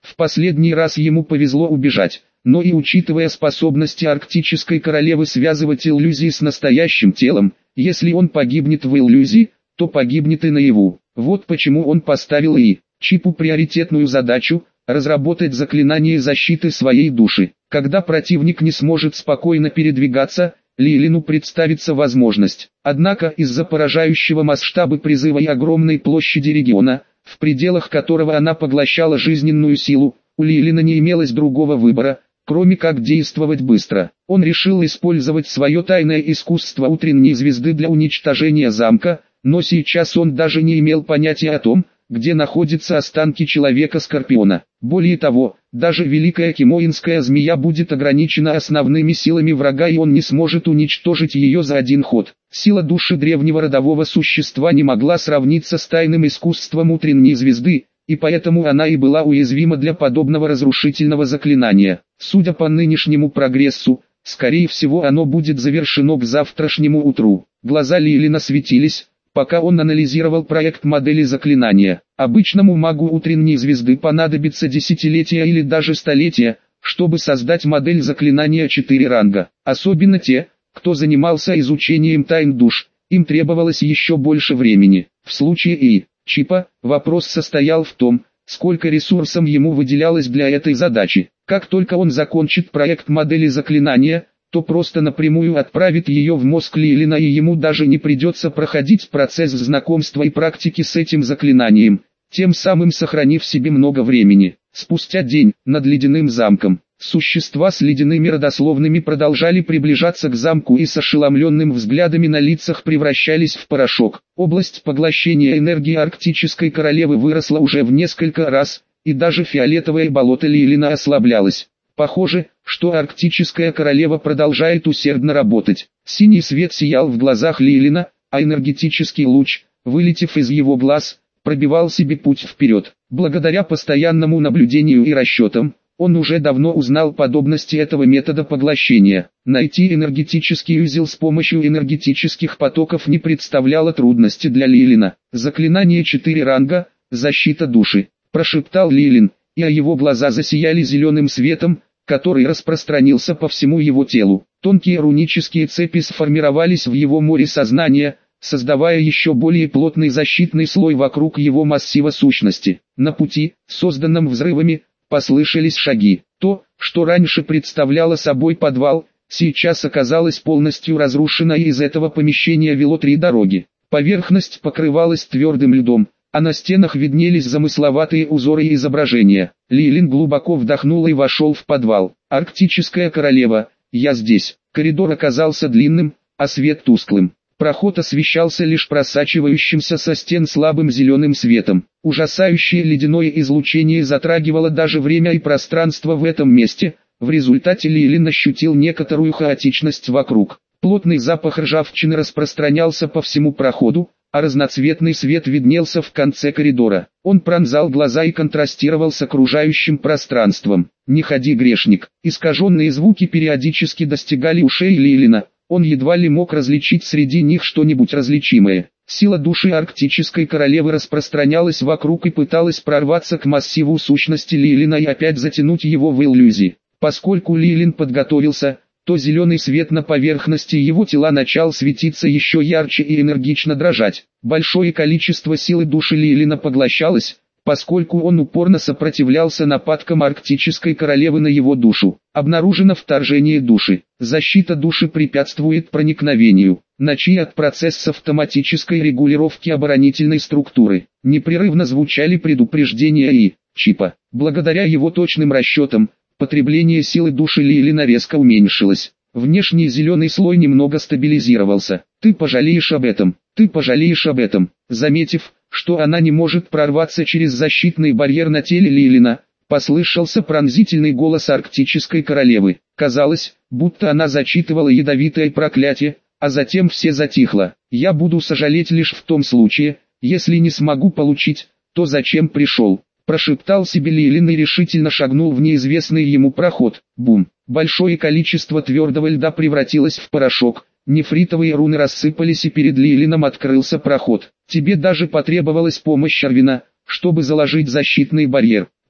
В последний раз ему повезло убежать, но и учитывая способности арктической королевы связывать иллюзии с настоящим телом, если он погибнет в иллюзии, то погибнет и наяву. Вот почему он поставил Чипу приоритетную задачу – разработать заклинание защиты своей души. Когда противник не сможет спокойно передвигаться, Лилину представится возможность. Однако из-за поражающего масштаба призыва и огромной площади региона, в пределах которого она поглощала жизненную силу, у Лилина не имелось другого выбора, кроме как действовать быстро. Он решил использовать свое тайное искусство утренней звезды для уничтожения замка, но сейчас он даже не имел понятия о том, где находятся останки Человека-Скорпиона. Более того, даже Великая Кимоинская Змея будет ограничена основными силами врага, и он не сможет уничтожить ее за один ход. Сила души древнего родового существа не могла сравниться с тайным искусством утренней звезды, и поэтому она и была уязвима для подобного разрушительного заклинания. Судя по нынешнему прогрессу, скорее всего оно будет завершено к завтрашнему утру. Глаза Лилина светились, пока он анализировал проект модели заклинания. Обычному магу утренней звезды понадобится десятилетия или даже столетия, чтобы создать модель заклинания 4 ранга. Особенно те, кто занимался изучением тайн душ, им требовалось еще больше времени. В случае Чипа, вопрос состоял в том, сколько ресурсов ему выделялось для этой задачи. Как только он закончит проект модели заклинания, то просто напрямую отправит ее в мозг Лилина, и ему даже не придется проходить процесс знакомства и практики с этим заклинанием, тем самым сохранив себе много времени. Спустя день, над ледяным замком, существа с ледяными родословными продолжали приближаться к замку и с ошеломленным взглядами на лицах превращались в порошок. Область поглощения энергии арктической королевы выросла уже в несколько раз, и даже фиолетовое болото Лилина ослаблялось. Похоже, что арктическая королева продолжает усердно работать. Синий свет сиял в глазах Лилина, а энергетический луч, вылетев из его глаз, пробивал себе путь вперед. Благодаря постоянному наблюдению и расчетам, он уже давно узнал подробности этого метода поглощения. Найти энергетический узел с помощью энергетических потоков не представляло трудности для Лилина. «Заклинание 4 ранга, защита души», – прошептал Лилин, и его глаза засияли зеленым светом, который распространился по всему его телу. Тонкие рунические цепи сформировались в его море сознания, создавая еще более плотный защитный слой вокруг его массива сущности. На пути, созданном взрывами, послышались шаги. То, что раньше представляло собой подвал, сейчас оказалось полностью разрушено, и из этого помещения вело 3 дороги. Поверхность покрывалась твердым льдом, а на стенах виднелись замысловатые узоры и изображения. Лилин глубоко вдохнул и вошел в подвал. «Арктическая королева, я здесь». Коридор оказался длинным, а свет тусклым. Проход освещался лишь просачивающимся со стен слабым зеленым светом. Ужасающее ледяное излучение затрагивало даже время и пространство в этом месте. В результате Лилин ощутил некоторую хаотичность вокруг. Плотный запах ржавчины распространялся по всему проходу, а разноцветный свет виднелся в конце коридора. Он пронзал глаза и контрастировал с окружающим пространством. «Не ходи, грешник!» Искаженные звуки периодически достигали ушей Лилина. Он едва ли мог различить среди них что-нибудь различимое. Сила души арктической королевы распространялась вокруг и пыталась прорваться к массиву сущности Лилина и опять затянуть его в иллюзии. Поскольку Лилин подготовился, то зеленый свет на поверхности его тела начал светиться еще ярче и энергично дрожать. Большое количество силы души Лилина поглощалось, поскольку он упорно сопротивлялся нападкам арктической королевы на его душу. Обнаружено вторжение души. Защита души препятствует проникновению. Начать процесс автоматической регулировки оборонительной структуры. Непрерывно звучали предупреждения Чипа. Благодаря его точным расчетам, потребление силы души Лилина резко уменьшилось. Внешний зеленый слой немного стабилизировался. «Ты пожалеешь об этом, ты пожалеешь об этом». Заметив, что она не может прорваться через защитный барьер на теле Лилина, послышался пронзительный голос арктической королевы. Казалось, будто она зачитывала ядовитое проклятие, а затем все затихло. «Я буду сожалеть лишь в том случае, если не смогу получить, то зачем пришел», прошептал себе Лилин и решительно шагнул в неизвестный ему проход. Бум! Большое количество твердого льда превратилось в порошок. Нефритовые руны рассыпались, и перед Лилином открылся проход. «Тебе даже потребовалась помощь Арвина, чтобы заложить защитный барьер»,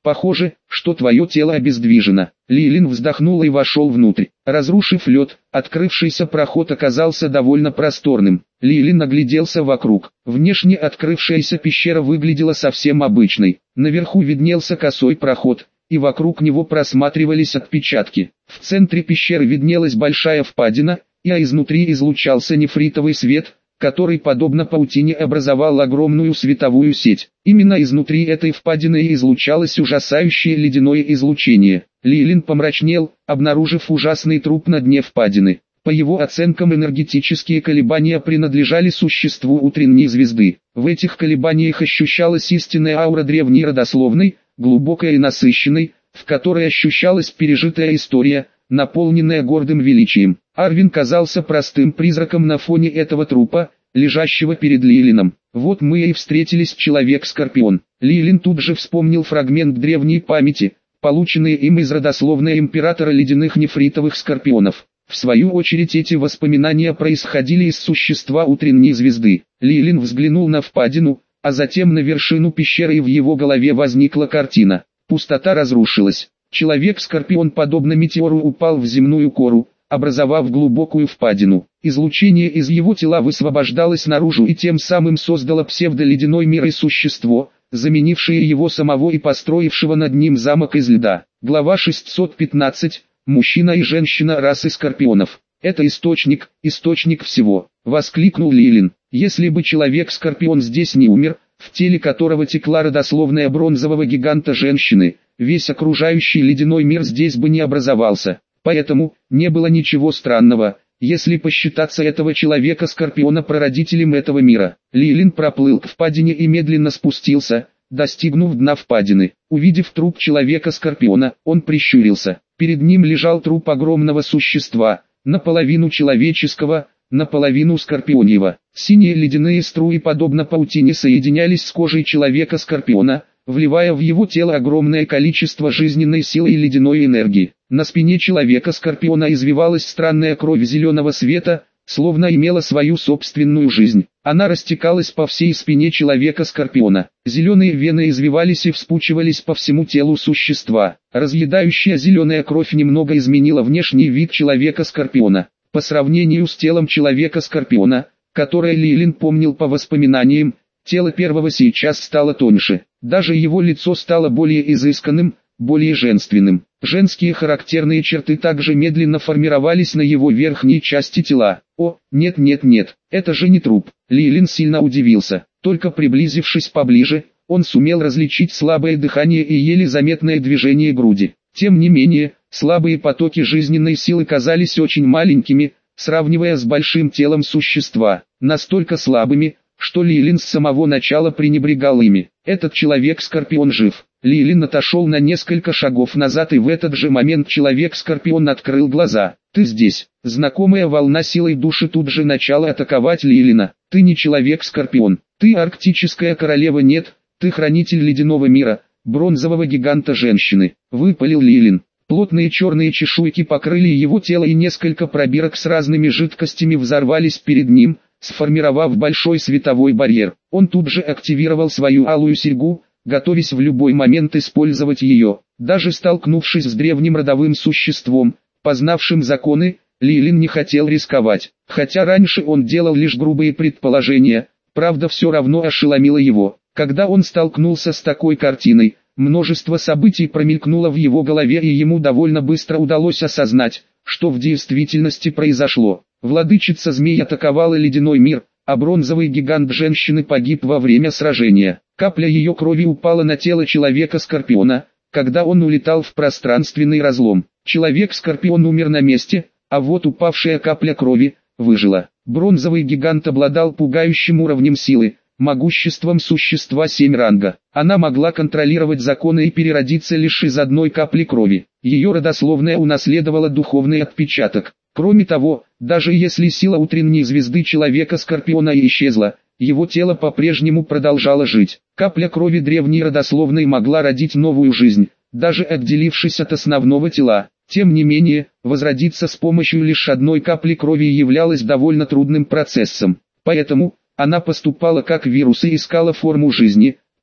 Похоже, что твое тело обездвижено. Лилин вздохнул и вошел внутрь. Разрушив лед, открывшийся проход оказался довольно просторным. Лилин огляделся вокруг. Внешне открывшаяся пещера выглядела совсем обычной. Наверху виднелся косой проход, и вокруг него просматривались отпечатки. В центре пещеры виднелась большая впадина, и изнутри излучался нефритовый свет, который, подобно паутине, образовал огромную световую сеть. Именно изнутри этой впадины и излучалось ужасающее ледяное излучение. Лилин помрачнел, обнаружив ужасный труп на дне впадины. По его оценкам, энергетические колебания принадлежали существу утренней звезды. В этих колебаниях ощущалась истинная аура древней родословной, глубокая и насыщенной, в которой ощущалась пережитая история, наполненная гордым величием. Арвин казался простым призраком на фоне этого трупа, лежащего перед Лилином. Вот мы и встретились, Человек-Скорпион. Лилин тут же вспомнил фрагмент древней памяти, полученный им из родословной императора ледяных нефритовых скорпионов. В свою очередь эти воспоминания происходили из существа утренней звезды. Лилин взглянул на впадину, а затем на вершину пещеры, и в его голове возникла картина. Пустота разрушилась. Человек-Скорпион подобно метеору упал в земную кору, образовав глубокую впадину. Излучение из его тела высвобождалось наружу и тем самым создало псевдоледяной мир и существо, заменившее его самого и построившего над ним замок из льда. Глава 615. Мужчина и женщина расы скорпионов. Это источник всего, воскликнул Лилин. Если бы Человек-Скорпион здесь не умер, в теле которого текла родословная бронзового гиганта женщины, весь окружающий ледяной мир здесь бы не образовался. Поэтому, не было ничего странного, если посчитаться этого Человека-Скорпиона прародителем этого мира. Лилин проплыл к впадине и медленно спустился, достигнув дна впадины. Увидев труп Человека-Скорпиона, он прищурился. Перед ним лежал труп огромного существа, наполовину человеческого, наполовину скорпионьего. Синие ледяные струи, подобно паутине, соединялись с кожей Человека-Скорпиона, вливая в его тело огромное количество жизненной силы и ледяной энергии. На спине Человека-Скорпиона извивалась странная кровь зеленого света, словно имела свою собственную жизнь. Она растекалась по всей спине Человека-Скорпиона. Зеленые вены извивались и вспучивались по всему телу существа. Разъедающая зеленая кровь немного изменила внешний вид Человека-Скорпиона. По сравнению с телом Человека-Скорпиона, которое Лилин помнил по воспоминаниям, тело первого сейчас стало тоньше. Даже его лицо стало более изысканным, более женственным. Женские характерные черты также медленно формировались на его верхней части тела. О, нет, это же не труп. Лилин сильно удивился. Только приблизившись поближе, он сумел различить слабое дыхание и еле заметное движение груди. Тем не менее, слабые потоки жизненной силы казались очень маленькими, сравнивая с большим телом существа. Настолько слабыми, что Лилин с самого начала пренебрегал ими. Этот Человек-Скорпион жив. Лилин отошел на несколько шагов назад, и в этот же момент Человек-Скорпион открыл глаза. «Ты здесь». Знакомая волна силой души тут же начала атаковать Лилина. «Ты не Человек-Скорпион. Ты арктическая королева, нет. Ты хранитель ледяного мира, бронзового гиганта женщины», — выпалил Лилин. Плотные черные чешуйки покрыли его тело, и несколько пробирок с разными жидкостями взорвались перед ним, сформировав большой световой барьер. Он тут же активировал свою алую серьгу, готовясь в любой момент использовать ее. Даже столкнувшись с древним родовым существом, познавшим законы, Лилин не хотел рисковать. Хотя раньше он делал лишь грубые предположения, правда все равно ошеломила его. Когда он столкнулся с такой картиной, множество событий промелькнуло в его голове, и ему довольно быстро удалось осознать, что в действительности произошло. Владычица змей атаковала ледяной мир, а бронзовый гигант женщины погиб во время сражения. Капля ее крови упала на тело Человека-Скорпиона, когда он улетал в пространственный разлом. Человек-Скорпион умер на месте, а вот упавшая капля крови выжила. Бронзовый гигант обладал пугающим уровнем силы, могуществом существа 7 ранга. Она могла контролировать законы и переродиться лишь из одной капли крови. Ее родословная унаследовала духовный отпечаток. Кроме того, даже если сила утренней звезды Человека-Скорпиона исчезла, его тело по-прежнему продолжало жить. Капля крови древней родословной могла родить новую жизнь, даже отделившись от основного тела. Тем не менее, возродиться с помощью лишь одной капли крови являлось довольно трудным процессом. Поэтому, она поступала как вирус и искала форму жизни,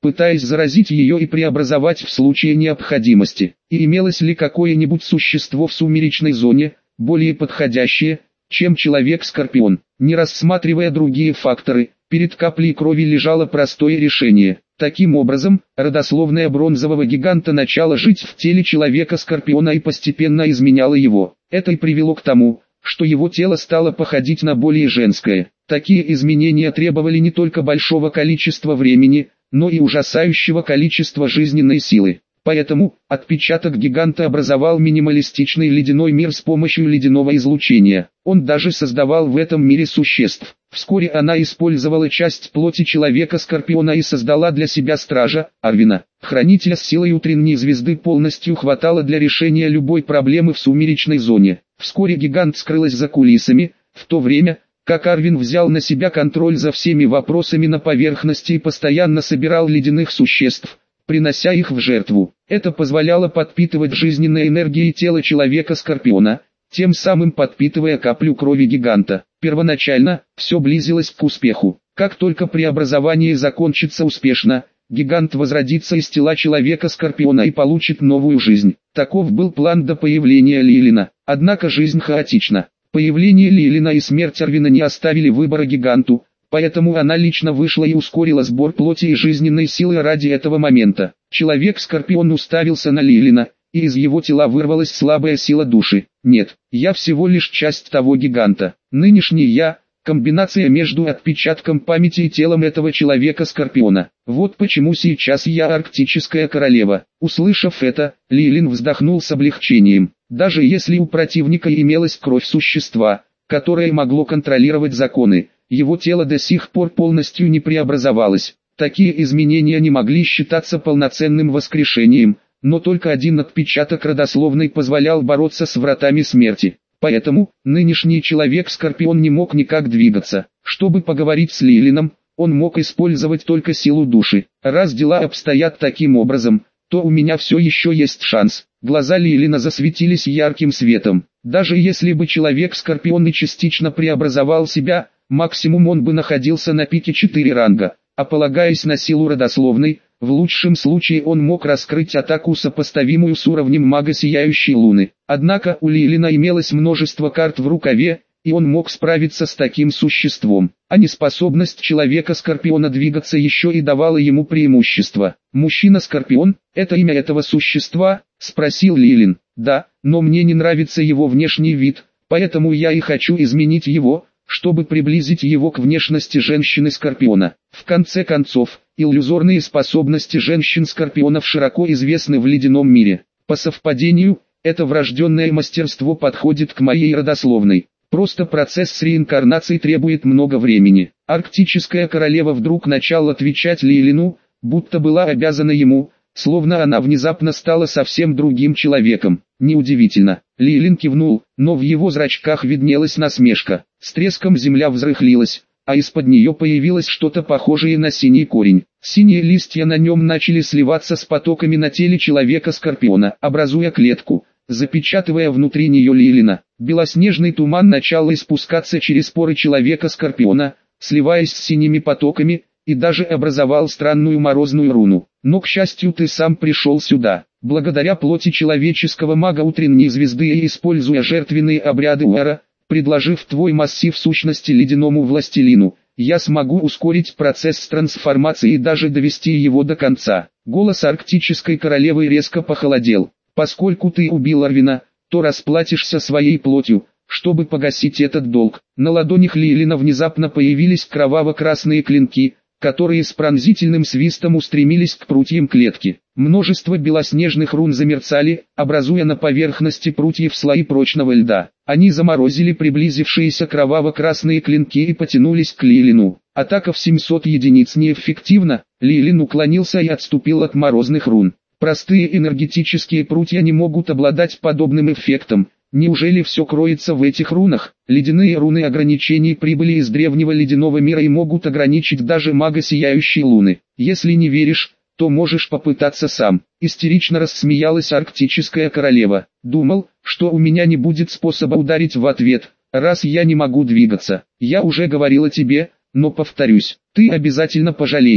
пытаясь заразить ее и преобразовать в случае необходимости. И имелось ли какое-нибудь существо в сумеречной зоне, более подходящее, чем человек-скорпион? Не рассматривая другие факторы, перед каплей крови лежало простое решение. Таким образом, родословная бронзового гиганта начала жить в теле человека-скорпиона и постепенно изменяла его. Это и привело к тому, что его тело стало походить на более женское. Такие изменения требовали не только большого количества времени, но и ужасающего количества жизненной силы. Поэтому, отпечаток гиганта образовал минималистичный ледяной мир с помощью ледяного излучения. Он даже создавал в этом мире существ. Вскоре она использовала часть плоти человека-скорпиона и создала для себя стража, Арвина. Хранителя с силой утренней звезды полностью хватало для решения любой проблемы в сумеречной зоне. Вскоре гигант скрылась за кулисами, в то время, как Арвин взял на себя контроль за всеми вопросами на поверхности и постоянно собирал ледяных существ, принося их в жертву. Это позволяло подпитывать жизненной энергией тело человека-скорпиона, тем самым подпитывая каплю крови гиганта. Первоначально, все близилось к успеху. Как только преобразование закончится успешно, гигант возродится из тела человека-скорпиона и получит новую жизнь. Таков был план до появления Лилина. Однако жизнь хаотична. Появление Лилина и смерть Арвина не оставили выбора гиганту, поэтому она лично вышла и ускорила сбор плоти и жизненной силы ради этого момента. Человек-скорпион уставился на Лилина, и из его тела вырвалась слабая сила души. Нет, я всего лишь часть того гиганта. Нынешний я – комбинация между отпечатком памяти и телом этого человека-скорпиона. Вот почему сейчас я арктическая королева. Услышав это, Лилин вздохнул с облегчением. Даже если у противника имелась кровь существа, которое могло контролировать законы, его тело до сих пор полностью не преобразовалось. Такие изменения не могли считаться полноценным воскрешением, но только один отпечаток родословной позволял бороться с вратами смерти. Поэтому, нынешний человек-скорпион не мог никак двигаться. Чтобы поговорить с Лилином, он мог использовать только силу души. Раз дела обстоят таким образом, то у меня все еще есть шанс. Глаза Лилина засветились ярким светом. Даже если бы человек-скорпион и частично преобразовал себя, максимум он бы находился на пике 4 ранга, а полагаясь на силу родословной, в лучшем случае он мог раскрыть атаку, сопоставимую с уровнем мага Сияющей Луны. Однако у Лилина имелось множество карт в рукаве, и он мог справиться с таким существом. А неспособность человека-скорпиона двигаться еще и давала ему преимущество. «Мужчина-скорпион – это имя этого существа?» – спросил Лилин. «Да, но мне не нравится его внешний вид, поэтому я и хочу изменить его, чтобы приблизить его к внешности женщины-скорпиона. В конце концов, иллюзорные способности женщин-скорпионов широко известны в ледяном мире. По совпадению, это врожденное мастерство подходит к моей родословной. Просто процесс реинкарнации требует много времени». Арктическая королева вдруг начала отвечать Лилину, будто была обязана ему, словно она внезапно стала совсем другим человеком. Неудивительно. Лилин кивнул, но в его зрачках виднелась насмешка. С треском земля взрыхлилась, а из-под нее появилось что-то похожее на синий корень. Синие листья на нем начали сливаться с потоками на теле человека-скорпиона, образуя клетку, запечатывая внутри нее Лилина. Белоснежный туман начал испускаться через поры человека-скорпиона, сливаясь с синими потоками, и даже образовал странную морозную руну. Но, к счастью, ты сам пришел сюда. Благодаря плоти человеческого мага утренней звезды и используя жертвенные обряды Уэра, предложив твой массив сущности ледяному властелину, я смогу ускорить процесс трансформации и даже довести его до конца. Голос арктической королевы резко похолодел. Поскольку ты убил Арвина, то расплатишься своей плотью, чтобы погасить этот долг. На ладонях Лилина внезапно появились кроваво-красные клинки, которые с пронзительным свистом устремились к прутьям клетки. Множество белоснежных рун замерцали, образуя на поверхности прутьев слои прочного льда. Они заморозили приблизившиеся кроваво-красные клинки и потянулись к Лилину. Атака в 700 единиц неэффективна, Лилин уклонился и отступил от морозных рун. Простые энергетические прутья не могут обладать подобным эффектом. Неужели все кроется в этих рунах? Ледяные руны ограничений прибыли из древнего ледяного мира и могут ограничить даже мага Сияющей Луны. Если не веришь, то можешь попытаться сам. Истерично рассмеялась арктическая королева. Думал, что у меня не будет способа ударить в ответ, раз я не могу двигаться. Я уже говорила тебе, но повторюсь, ты обязательно пожалеешь.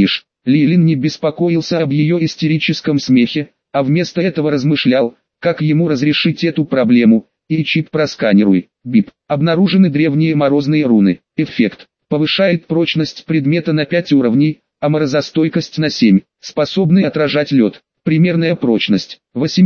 Лилин не беспокоился об ее истерическом смехе, а вместо этого размышлял, как ему разрешить эту проблему. И чип просканируй. Бип. Обнаружены древние морозные руны. Эффект. Повышает прочность предмета на 5 уровней, а морозостойкость на 7. Способны отражать лед. Примерная прочность.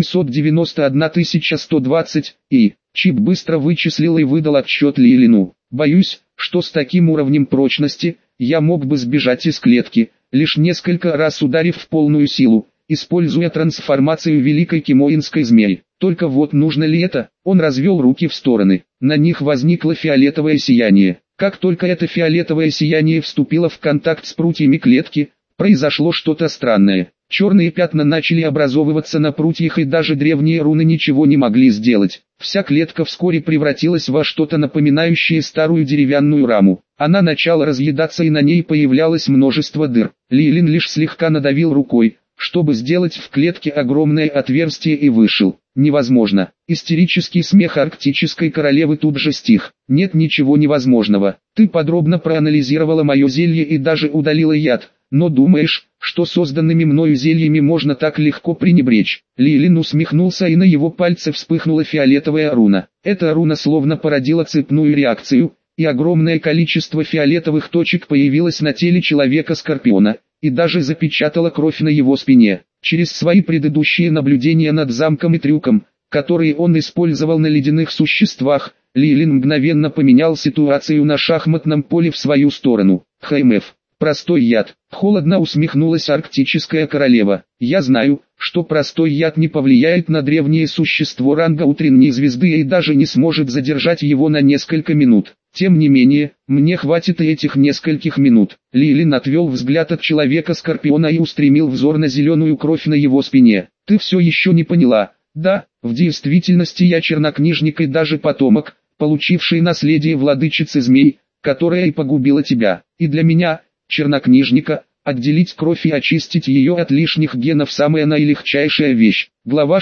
891 120. И. Чип быстро вычислил и выдал отчет Лилину. Боюсь, что с таким уровнем прочности, я мог бы сбежать из клетки, лишь несколько раз ударив в полную силу, используя трансформацию великой кимоинской змеи. Только вот нужно ли это? Он развел руки в стороны. На них возникло фиолетовое сияние. Как только это фиолетовое сияние вступило в контакт с прутьями клетки, произошло что-то странное. Черные пятна начали образовываться на прутьях, и даже древние руны ничего не могли сделать. Вся клетка вскоре превратилась во что-то напоминающее старую деревянную раму. Она начала разъедаться, и на ней появлялось множество дыр. Лилин лишь слегка надавил рукой, чтобы сделать в клетке огромное отверстие, и вышел. Невозможно. Истерический смех арктической королевы тут же стих. Нет ничего невозможного. Ты подробно проанализировала мое зелье и даже удалила яд, но думаешь, что созданными мною зельями можно так легко пренебречь? Лилин усмехнулся, и на его пальце вспыхнула фиолетовая руна. Эта руна словно породила цепную реакцию, и огромное количество фиолетовых точек появилось на теле человека-скорпиона, и даже запечатала кровь на его спине. Через свои предыдущие наблюдения над замком и трюком, которые он использовал на ледяных существах, Лилин мгновенно поменял ситуацию на шахматном поле в свою сторону. ХМФ. Простой яд. Холодно усмехнулась арктическая королева. Я знаю, что простой яд не повлияет на древнее существо ранга утренней звезды и даже не сможет задержать его на несколько минут. Тем не менее, мне хватит и этих нескольких минут. Лилин отвел взгляд от человека-скорпиона и устремил взор на зеленую кровь на его спине. Ты все еще не поняла? Да, в действительности я чернокнижник и даже потомок, получивший наследие владычицы змей, которая и погубила тебя. И для меня, чернокнижника, отделить кровь и очистить ее от лишних генов — самая наилегчайшая вещь. Глава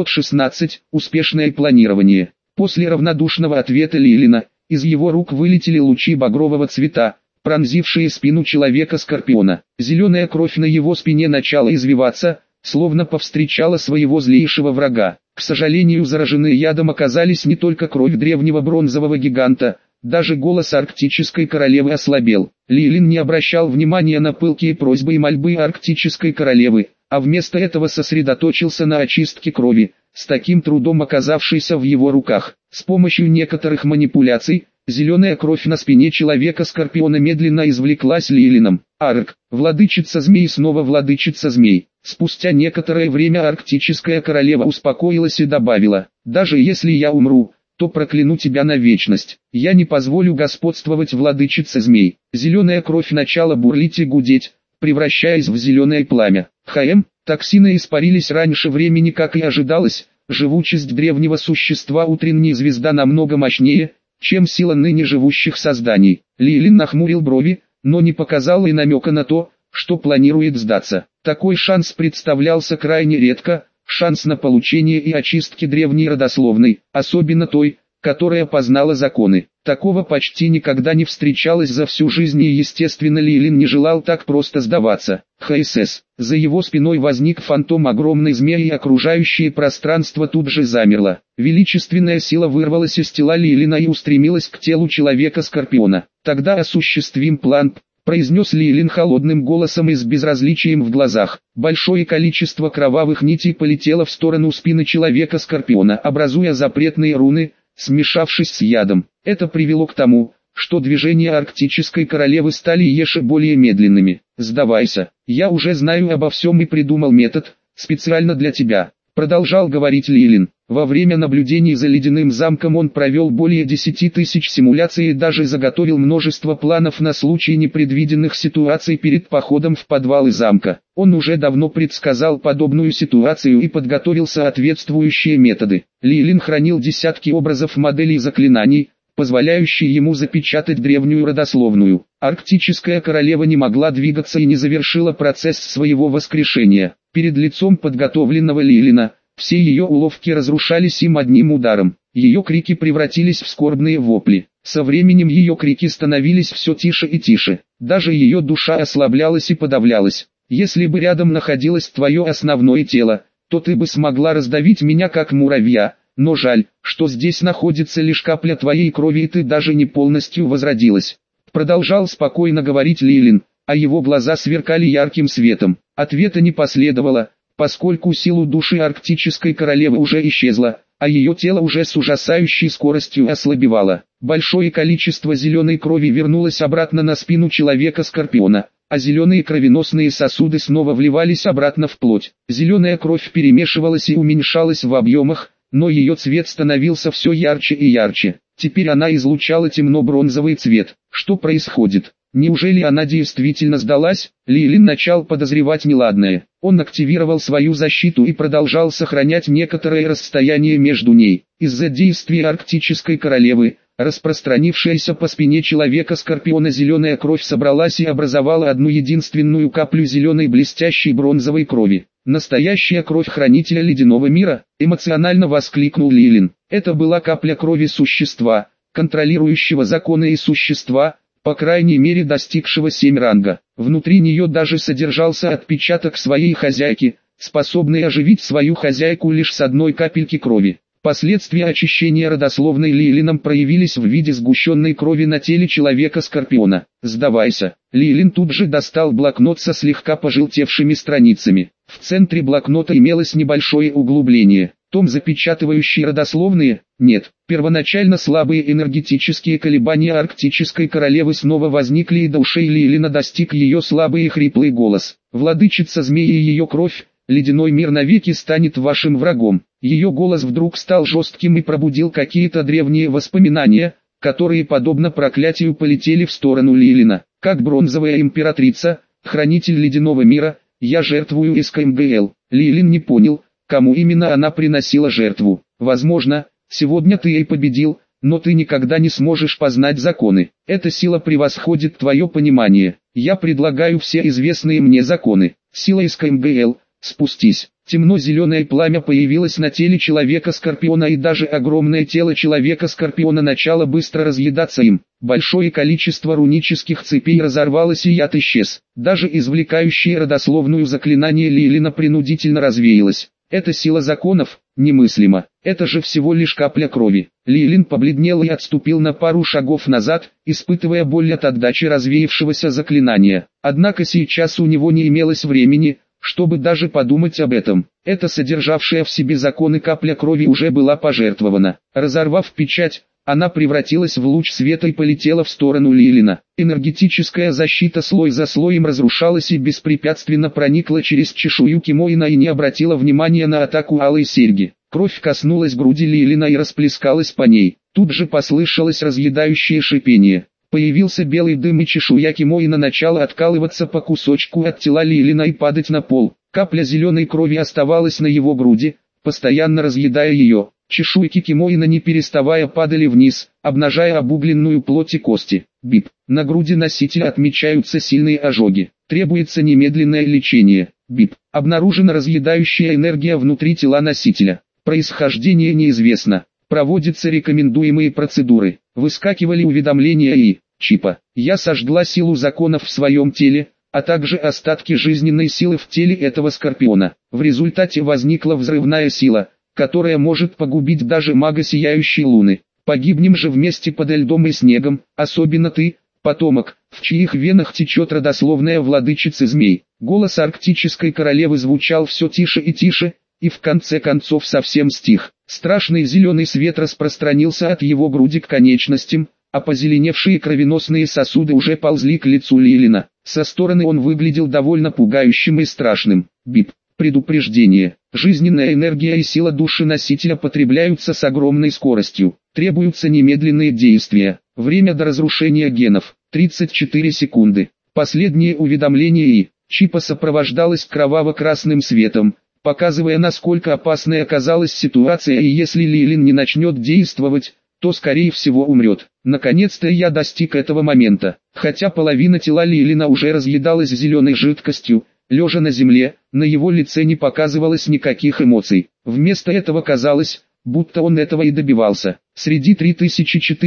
616. Успешное планирование. После равнодушного ответа Лилина, из его рук вылетели лучи багрового цвета, пронзившие спину человека-скорпиона. Зеленая кровь на его спине начала извиваться, словно повстречала своего злейшего врага. К сожалению, зараженные ядом оказались не только кровь древнего бронзового гиганта, даже голос арктической королевы ослабел. Лилин не обращал внимания на пылкие просьбы и мольбы арктической королевы, а вместо этого сосредоточился на очистке крови, с таким трудом оказавшейся в его руках. С помощью некоторых манипуляций, зеленая кровь на спине человека-скорпиона медленно извлеклась Лилином. Арк, владычица змей, снова владычица змей. Спустя некоторое время арктическая королева успокоилась и добавила: «Даже если я умру, то прокляну тебя на вечность. Я не позволю господствовать владычице змей». Зеленая кровь начала бурлить и гудеть, превращаясь в зеленое пламя. Токсины испарились раньше времени, как и ожидалось. Живучесть древнего существа утренней звезда намного мощнее, чем сила ныне живущих созданий. Лилин нахмурил брови, но не показал и намека на то, что планирует сдаться. Такой шанс представлялся крайне редко, шанс на получение и очистки древней родословной, особенно той, которая познала законы. Такого почти никогда не встречалось за всю жизнь, и естественно Лилин не желал так просто сдаваться. ХСС. За его спиной возник фантом огромной змеи, и окружающее пространство тут же замерло. Величественная сила вырвалась из тела Лилина и устремилась к телу человека-скорпиона. «Тогда осуществим план», — произнес Лилин холодным голосом и с безразличием в глазах. Большое количество кровавых нитей полетело в сторону спины человека-скорпиона, образуя запретные руны, смешавшись с ядом. Это привело к тому, что движения арктической королевы стали еще более медленными. «Сдавайся, я уже знаю обо всем и придумал метод, специально для тебя», — продолжал говорить Лилин. Во время наблюдений за ледяным замком он провел более 10 тысяч симуляций и даже заготовил множество планов на случай непредвиденных ситуаций перед походом в подвалы замка. Он уже давно предсказал подобную ситуацию и подготовил соответствующие методы. Лилин хранил десятки образов моделей заклинаний, позволяющие ему запечатать древнюю родословную. Арктическая королева не могла двигаться и не завершила процесс своего воскрешения. Перед лицом подготовленного Лилина, все ее уловки разрушались им одним ударом. Ее крики превратились в скорбные вопли. Со временем ее крики становились все тише и тише. Даже ее душа ослаблялась и подавлялась. Если бы рядом находилось твое основное тело, то ты бы смогла раздавить меня как муравья, но жаль, что здесь находится лишь капля твоей крови и ты даже не полностью возродилась. Продолжал спокойно говорить Лилин, а его глаза сверкали ярким светом. Ответа не последовало, поскольку сила души арктической королевы уже исчезла, а ее тело уже с ужасающей скоростью ослабевало. Большое количество зеленой крови вернулось обратно на спину человека-скорпиона, а зеленые кровеносные сосуды снова вливались обратно в плоть. Зеленая кровь перемешивалась и уменьшалась в объемах, но ее цвет становился все ярче и ярче. Теперь она излучала темно-бронзовый цвет. Что происходит? Неужели она действительно сдалась? Лилин начал подозревать неладное. Он активировал свою защиту и продолжал сохранять некоторое расстояние между ней. Из-за действия арктической королевы, распространившаяся по спине человека-скорпиона зеленая кровь собралась и образовала одну единственную каплю зеленой блестящей бронзовой крови. «Настоящая кровь хранителя ледяного мира!» — эмоционально воскликнул Лилин. Это была капля крови существа, контролирующего законы и существа, по крайней мере достигшего 7 ранга. Внутри нее даже содержался отпечаток своей хозяйки, способный оживить свою хозяйку лишь с одной капельки крови. Последствия очищения родословной Лилином проявились в виде сгущенной крови на теле человека-скорпиона. «Сдавайся». Лилин тут же достал блокнот со слегка пожелтевшими страницами. В центре блокнота имелось небольшое углубление. Том, запечатывающий родословные? Нет. Первоначально слабые энергетические колебания арктической королевы снова возникли, и до ушей Лилина достиг ее слабый и хриплый голос. «Владычица змеи и ее кровь, ледяной мир навеки станет вашим врагом». Ее голос вдруг стал жестким и пробудил какие-то древние воспоминания, которые подобно проклятию полетели в сторону Лилина. Как бронзовая императрица, хранитель ледяного мира, я жертвую СКМГЛ. Лилин не понял, кому именно она приносила жертву. Возможно, сегодня ты ей победил, но ты никогда не сможешь познать законы. Эта сила превосходит твое понимание. Я предлагаю все известные мне законы. Сила СКМГЛ, спустись. Темно-зеленое пламя появилось на теле человека-скорпиона, и даже огромное тело человека-скорпиона начало быстро разъедаться им. Большое количество рунических цепей разорвалось, и яд исчез. Даже извлекающее родословную заклинание Лилина принудительно развеялось. Эта сила законов немыслима. Это же всего лишь капля крови. Лилин побледнел и отступил на пару шагов назад, испытывая боль от отдачи развеявшегося заклинания. Однако сейчас у него не имелось времени, чтобы даже подумать об этом. Эта содержавшая в себе законы капля крови уже была пожертвована. Разорвав печать, она превратилась в луч света и полетела в сторону Лилина. Энергетическая защита слой за слоем разрушалась и беспрепятственно проникла через чешую Кимоина и не обратила внимания на атаку алой серьги. Кровь коснулась груди Лилина и расплескалась по ней. Тут же послышалось разъедающее шипение. Появился белый дым, и чешуя Кимоина начала откалываться по кусочку от тела Лилина и падать на пол. Капля зеленой крови оставалась на его груди, постоянно разъедая ее. Чешуйки Кимоина не переставая падали вниз, обнажая обугленную плоть и кости. Бип. На груди носителя отмечаются сильные ожоги. Требуется немедленное лечение. Бип. Обнаружена разъедающая энергия внутри тела носителя. Происхождение неизвестно. Проводятся рекомендуемые процедуры. Выскакивали уведомления и чипа. Я сожгла силу законов в своем теле, а также остатки жизненной силы в теле этого скорпиона. В результате возникла взрывная сила, которая может погубить даже мага Сияющей Луны. Погибнем же вместе под льдом и снегом, особенно ты, потомок, в чьих венах течет родословная владычицы змей. Голос арктической королевы звучал все тише и тише, и в конце концов совсем стих. Страшный зеленый свет распространился от его груди к конечностям, а позеленевшие кровеносные сосуды уже ползли к лицу Лилина. Со стороны он выглядел довольно пугающим и страшным. Бип. Предупреждение. Жизненная энергия и сила души носителя потребляются с огромной скоростью. Требуются немедленные действия. Время до разрушения генов. 34 секунды. Последнее уведомление и чипа сопровождалось кроваво-красным светом, показывая, насколько опасной оказалась ситуация, и если Лилин не начнет действовать, то скорее всего умрет. Наконец-то я достиг этого момента. Хотя половина тела Лилина уже разъедалась зеленой жидкостью, лежа на земле, на его лице не показывалось никаких эмоций. Вместо этого казалось, будто он этого и добивался. Среди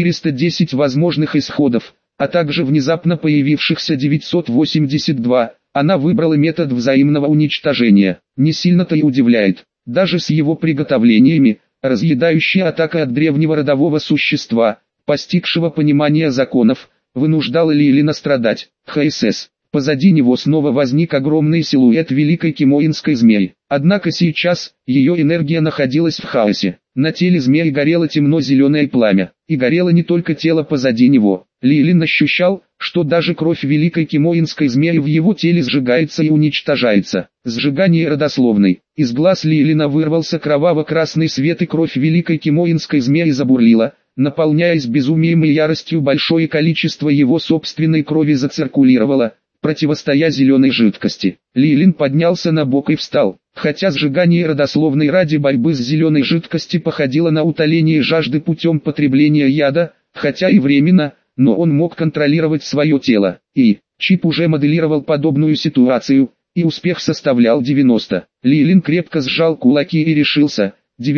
3410 возможных исходов, а также внезапно появившихся 982, Она выбрала метод взаимного уничтожения. Не сильно-то и удивляет. Даже с его приготовлениями, разъедающая атака от древнего родового существа, постигшего понимания законов, вынуждала Лилина страдать. ХСС. Позади него снова возник огромный силуэт великой кимоинской змеи. Однако сейчас, ее энергия находилась в хаосе. На теле змеи горело темно-зеленое пламя. И горело не только тело позади него. Лилин ощущал, что даже кровь великой кимоинской змеи в его теле сжигается и уничтожается. Сжигание родословной. Из глаз Лилина вырвался кроваво-красный свет, и кровь великой кимоинской змеи забурлила, наполняясь безумием и яростью. Большое количество его собственной крови зациркулировало, противостоя зеленой жидкости. Лилин поднялся на бок и встал. Хотя сжигание родословной ради борьбы с зеленой жидкостью походило на утоление жажды путем потребления яда, хотя и временно, но он мог контролировать свое тело. И Чип уже моделировал подобную ситуацию, и успех составлял 90%. Лилин крепко сжал кулаки и решился: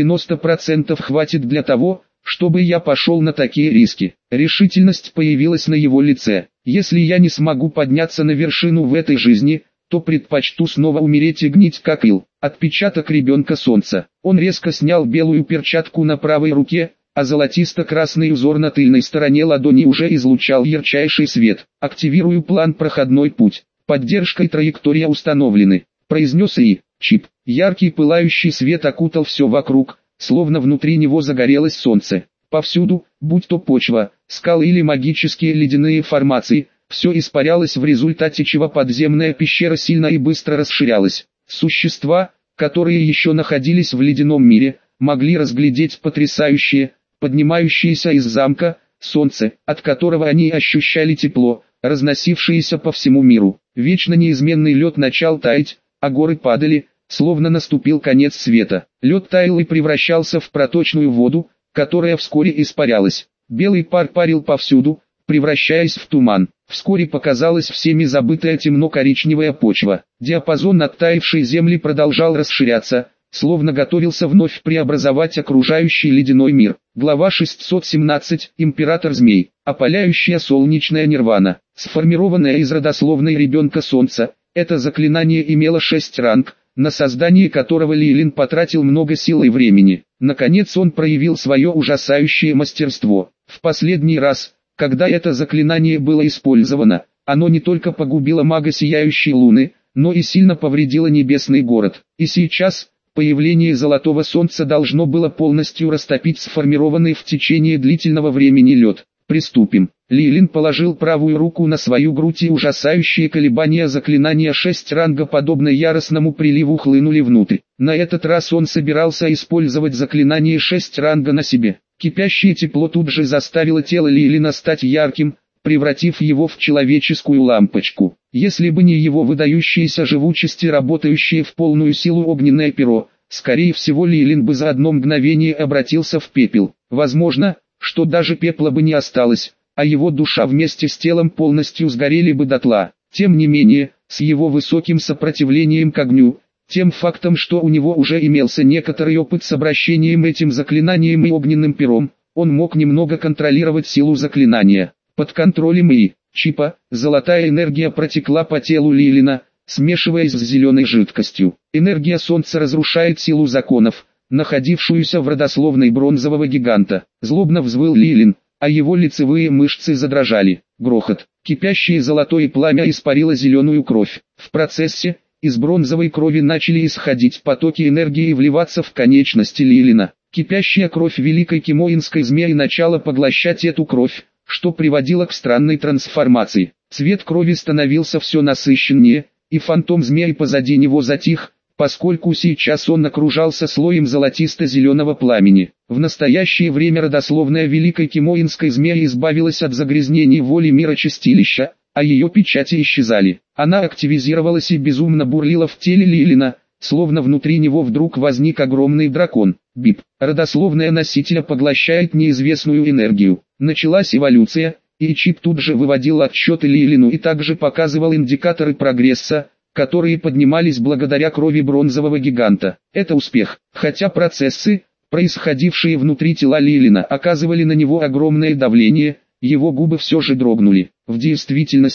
90% хватит для того, чтобы я пошел на такие риски. Решительность появилась на его лице. Если я не смогу подняться на вершину в этой жизни, то предпочту снова умереть и гнить как ил. Отпечаток ребенка солнца. Он резко снял белую перчатку на правой руке, а золотисто-красный узор на тыльной стороне ладони уже излучал ярчайший свет. «Активирую план «Проходной путь». Поддержка и траектория установлены», — произнес И. Чип. Яркий пылающий свет окутал все вокруг, словно внутри него загорелось солнце. Повсюду, будь то почва, скалы или магические ледяные формации, все испарялось, в результате чего подземная пещера сильно и быстро расширялась. Существа, которые еще находились в ледяном мире, могли разглядеть потрясающее, поднимающееся из замка, солнце, от которого они ощущали тепло, разносившееся по всему миру. Вечно неизменный лед начал таять, а горы падали, словно наступил конец света. Лед таял и превращался в проточную воду, которая вскоре испарялась. Белый пар парил повсюду, превращаясь в туман. Вскоре показалась всеми забытая темно-коричневая почва. Диапазон оттаившей земли продолжал расширяться, словно готовился вновь преобразовать окружающий ледяной мир. Глава 617. Император змей. Опаляющая солнечная нирвана. Сформированная из родословной ребенка солнца, это заклинание имело 6 ранг, на создание которого Лилин потратил много сил и времени. Наконец он проявил свое ужасающее мастерство. В последний раз, когда это заклинание было использовано, оно не только погубило мага Сияющей Луны, но и сильно повредило небесный город. И сейчас, появление Золотого Солнца должно было полностью растопить сформированный в течение длительного времени лед. Приступим. Лилин положил правую руку на свою грудь, и ужасающие колебания заклинания 6 ранга, подобно яростному приливу, хлынули внутрь. На этот раз он собирался использовать заклинание 6 ранга на себе. Кипящее тепло тут же заставило тело Лилина стать ярким, превратив его в человеческую лампочку. Если бы не его выдающиеся живучесть и работающее в полную силу огненное перо, скорее всего Лилин бы за одно мгновение обратился в пепел. Возможно, что даже пепла бы не осталось, а его душа вместе с телом полностью сгорели бы дотла. Тем не менее, с его высоким сопротивлением к огню, тем фактом, что у него уже имелся некоторый опыт с обращением этим заклинанием и огненным пером, он мог немного контролировать силу заклинания. Под контролем И. Чипа, золотая энергия протекла по телу Лилина, смешиваясь с зеленой жидкостью. Энергия солнца разрушает силу законов, находившуюся в родословной бронзового гиганта. Злобно взвыл Лилин, а его лицевые мышцы задрожали. Грохот. Кипящее золотое пламя испарило зеленую кровь. В процессе, из бронзовой крови начали исходить потоки энергии и вливаться в конечности Лилина. Кипящая кровь великой кимоинской змеи начала поглощать эту кровь, что приводило к странной трансформации. Цвет крови становился все насыщеннее, и фантом змеи позади него затих, поскольку сейчас он окружался слоем золотисто-зеленого пламени. В настоящее время родословная великой кимоинской змеи избавилась от загрязнений воли мира чистилища, а ее печати исчезали. Она активизировалась и безумно бурлила в теле Лилина, словно внутри него вдруг возник огромный дракон. Бип. Родословная носителя поглощает неизвестную энергию. Началась эволюция, и Чип тут же выводил отсчеты Лилину и также показывал индикаторы прогресса, которые поднимались благодаря крови бронзового гиганта. Это успех, хотя процессы, происходившие внутри тела Лилина, оказывали на него огромное давление, его губы все же дрогнули. В действительности,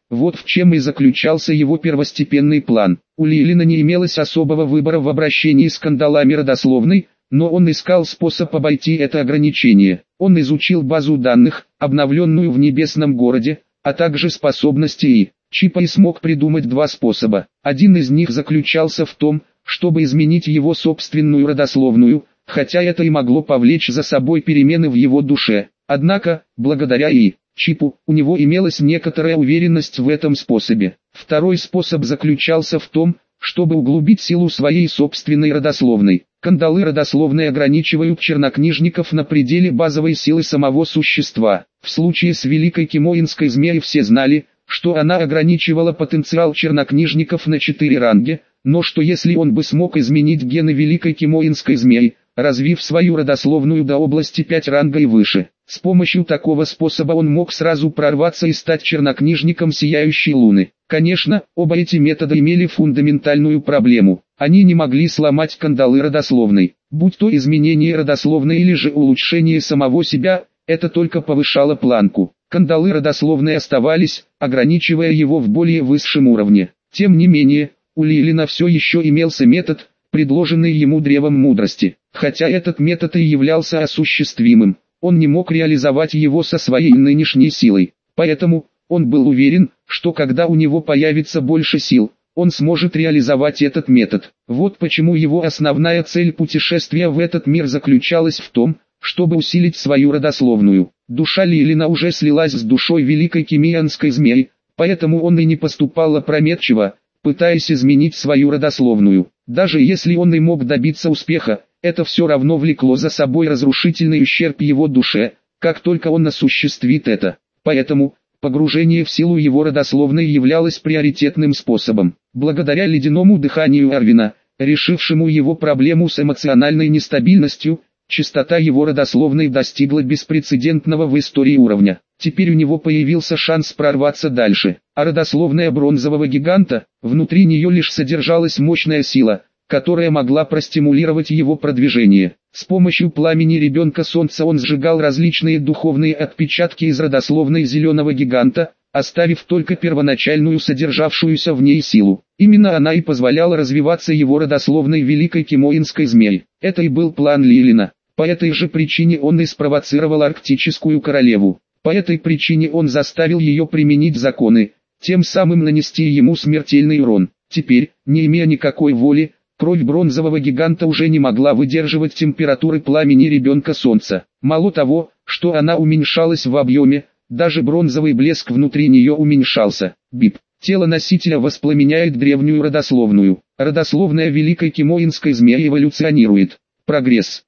Вот в чем и заключался его первостепенный план. У Лилина не имелось особого выбора в обращении с кандалами родословной, но он искал способ обойти это ограничение. Он изучил базу данных, обновленную в Небесном городе, а также способности чипа и смог придумать два способа. Один из них заключался в том, чтобы изменить его собственную родословную, хотя это и могло повлечь за собой перемены в его душе. Однако, благодаря чипу, у него имелась некоторая уверенность в этом способе. Второй способ заключался в том, чтобы углубить силу своей собственной родословной. Кандалы родословной ограничивают чернокнижников на пределе базовой силы самого существа. В случае с Великой Кимоинской змеей все знали, что она ограничивала потенциал чернокнижников на 4 ранга, но что если он бы смог изменить гены Великой Кимоинской змеи, развив свою родословную до области 5 ранга и выше. С помощью такого способа он мог сразу прорваться и стать чернокнижником Сияющей Луны. Конечно, оба эти метода имели фундаментальную проблему. Они не могли сломать кандалы родословной. Будь то изменение родословной или же улучшение самого себя, это только повышало планку. Кандалы родословной оставались, ограничивая его в более высшем уровне. Тем не менее, у Лилина все еще имелся метод, предложенный ему древом мудрости. Хотя этот метод и являлся осуществимым, он не мог реализовать его со своей нынешней силой. Поэтому, он был уверен, что когда у него появится больше сил, он сможет реализовать этот метод. Вот почему его основная цель путешествия в этот мир заключалась в том, чтобы усилить свою родословную. Душа Лилина уже слилась с душой Великой Кимоинской змеи, поэтому он и не поступал опрометчиво, пытаясь изменить свою родословную. Даже если он и мог добиться успеха, это все равно влекло за собой разрушительный ущерб его душе, как только он осуществит это. Поэтому, погружение в силу его родословной являлось приоритетным способом. Благодаря ледяному дыханию Арвина, решившему его проблему с эмоциональной нестабильностью, частота его родословной достигла беспрецедентного в истории уровня. Теперь у него появился шанс прорваться дальше. А родословная бронзового гиганта, внутри нее лишь содержалась мощная сила, которая могла простимулировать его продвижение. С помощью пламени ребенка солнца он сжигал различные духовные отпечатки из родословной зеленого гиганта, оставив только первоначальную содержавшуюся в ней силу. Именно она и позволяла развиваться его родословной Великой Кимоинской змеи. Это и был план Лилина. По этой же причине он и спровоцировал Арктическую королеву. По этой причине он заставил ее применить законы, тем самым нанести ему смертельный урон. Теперь, не имея никакой воли, кровь бронзового гиганта уже не могла выдерживать температуры пламени ребенка солнца. Мало того, что она уменьшалась в объеме, даже бронзовый блеск внутри нее уменьшался. Бип. Тело носителя воспламеняет древнюю родословную. Родословная Великой Кимоинской змеи эволюционирует. Прогресс.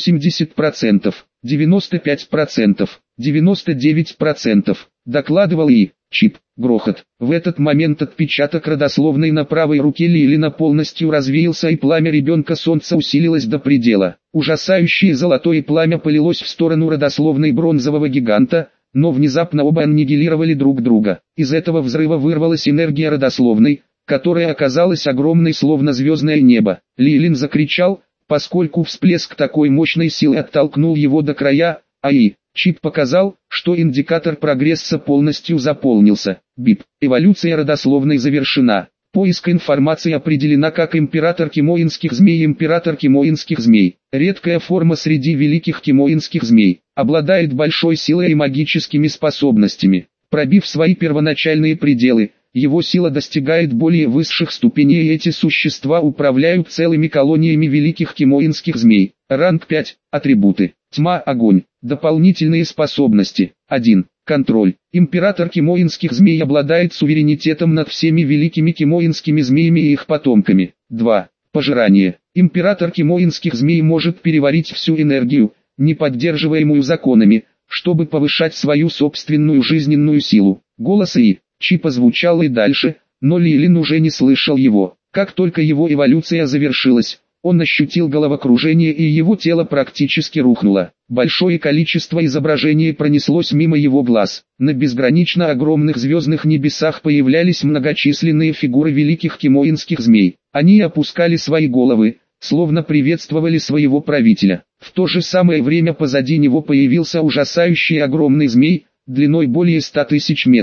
80%, 95%, 99%. Докладывал чип. Грохот. В этот момент отпечаток родословной на правой руке Лилина полностью развеялся и пламя ребенка солнца усилилось до предела. Ужасающее золотое пламя полилось в сторону родословной бронзового гиганта, но внезапно оба аннигилировали друг друга. Из этого взрыва вырвалась энергия родословной, которая оказалась огромной словно звездное небо. Лилин закричал, поскольку всплеск такой мощной силы оттолкнул его до края, чип показал, что индикатор прогресса полностью заполнился. Бип. Эволюция родословной завершена. Поиск информации определена как император кимоинских змей. Император кимоинских змей. Редкая форма среди великих кимоинских змей. Обладает большой силой и магическими способностями. Пробив свои первоначальные пределы, его сила достигает более высших ступеней, и эти существа управляют целыми колониями великих кимоинских змей. Ранг 5. Атрибуты. Тьма, огонь. Дополнительные способности. 1. Контроль. Император кимоинских змей обладает суверенитетом над всеми великими кимоинскими змеями и их потомками. 2. Пожирание. Император кимоинских змей может переварить всю энергию, не поддерживаемую законами, чтобы повышать свою собственную жизненную силу. Голос чипа звучал и дальше, но Лилин уже не слышал его. Как только его эволюция завершилась, он ощутил головокружение и его тело практически рухнуло. Большое количество изображений пронеслось мимо его глаз. На безгранично огромных звездных небесах появлялись многочисленные фигуры великих кимоинских змей. Они опускали свои головы, словно приветствовали своего правителя. В то же самое время позади него появился ужасающий огромный змей, длиной более 100 000 метров.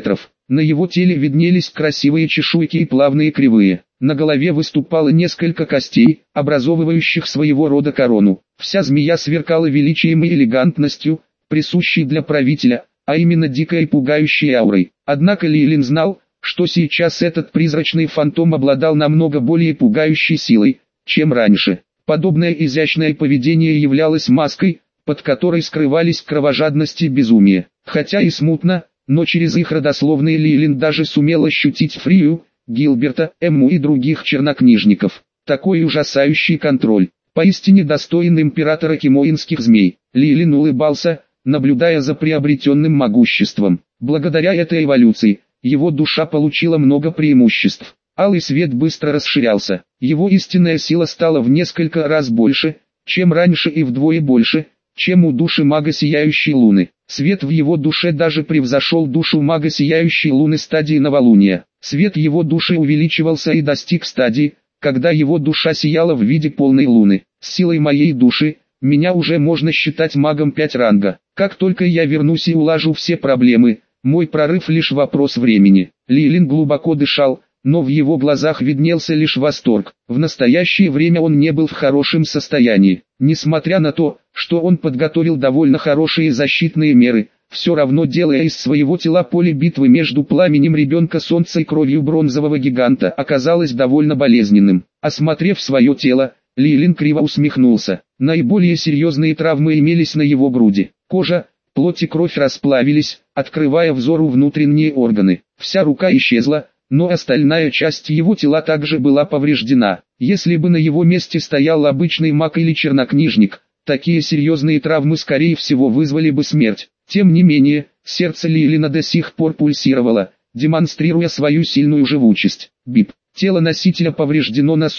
На его теле виднелись красивые чешуйки и плавные кривые. На голове выступало несколько костей, образовывающих своего рода корону. Вся змея сверкала величием и элегантностью, присущей для правителя, а именно дикой и пугающей аурой. Однако Лилин знал, что сейчас этот призрачный фантом обладал намного более пугающей силой, чем раньше. Подобное изящное поведение являлось маской, под которой скрывались кровожадность и безумие. Хотя и смутно, но через их родословные Лилин даже сумел ощутить Фрию, Гилберта, Эмму и других чернокнижников. Такой ужасающий контроль, поистине достоин императора кимоинских змей. Лилин улыбался, наблюдая за приобретенным могуществом. Благодаря этой эволюции, его душа получила много преимуществ. Алый свет быстро расширялся. Его истинная сила стала в несколько раз больше, чем раньше, и вдвое больше, чем у души мага Сияющей Луны. Свет в его душе даже превзошел душу мага Сияющей Луны стадии новолуния. Свет его души увеличивался и достиг стадии, когда его душа сияла в виде полной луны. С силой моей души, меня уже можно считать магом 5 ранга. Как только я вернусь и улажу все проблемы, мой прорыв лишь вопрос времени. Лилин глубоко дышал, но в его глазах виднелся лишь восторг. В настоящее время он не был в хорошем состоянии. Несмотря на то, что он подготовил довольно хорошие защитные меры, все равно делая из своего тела поле битвы между пламенем ребенка солнца и кровью бронзового гиганта, оказалось довольно болезненным. Осмотрев свое тело, Лилин криво усмехнулся. Наиболее серьезные травмы имелись на его груди. Кожа, плоть и кровь расплавились, открывая взору внутренние органы. Вся рука исчезла, но остальная часть его тела также была повреждена. Если бы на его месте стоял обычный маг или чернокнижник, такие серьезные травмы скорее всего вызвали бы смерть. Тем не менее, сердце Лилина до сих пор пульсировало, демонстрируя свою сильную живучесть. БИП. Тело носителя повреждено на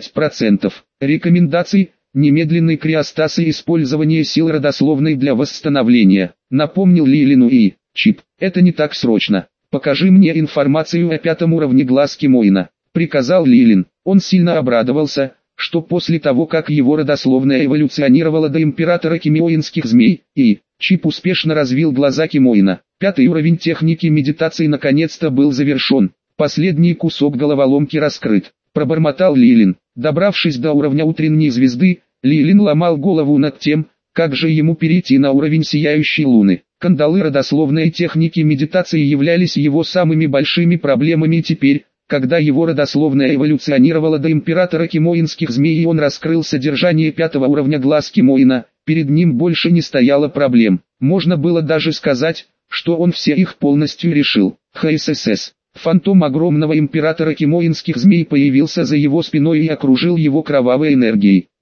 45%. Рекомендации: немедленный криостаз и использование сил родословной для восстановления. Напомнил Лилину и Чип. Это не так срочно. Покажи мне информацию о 5-м уровне глаз Кимоина, приказал Лилин. Он сильно обрадовался, что после того, как его родословная эволюционировала до императора кимоинских змей, и Чип успешно развил глаза Кимоина. 5-й уровень техники медитации наконец-то был завершен. Последний кусок головоломки раскрыт. Пробормотал Лилин. Добравшись до уровня утренней звезды, Лилин ломал голову над тем, как же ему перейти на уровень Сияющей Луны. Кандалы родословной техники медитации являлись его самыми большими проблемами теперь, когда его родословная эволюционировала до императора кимоинских змей и он раскрыл содержание 5-го уровня глаз Кимоина, перед ним больше не стояло проблем. Можно было даже сказать, что он все их полностью решил. ХСС. Фантом огромного императора кимоинских змей появился за его спиной и окружил его кровавой энергией.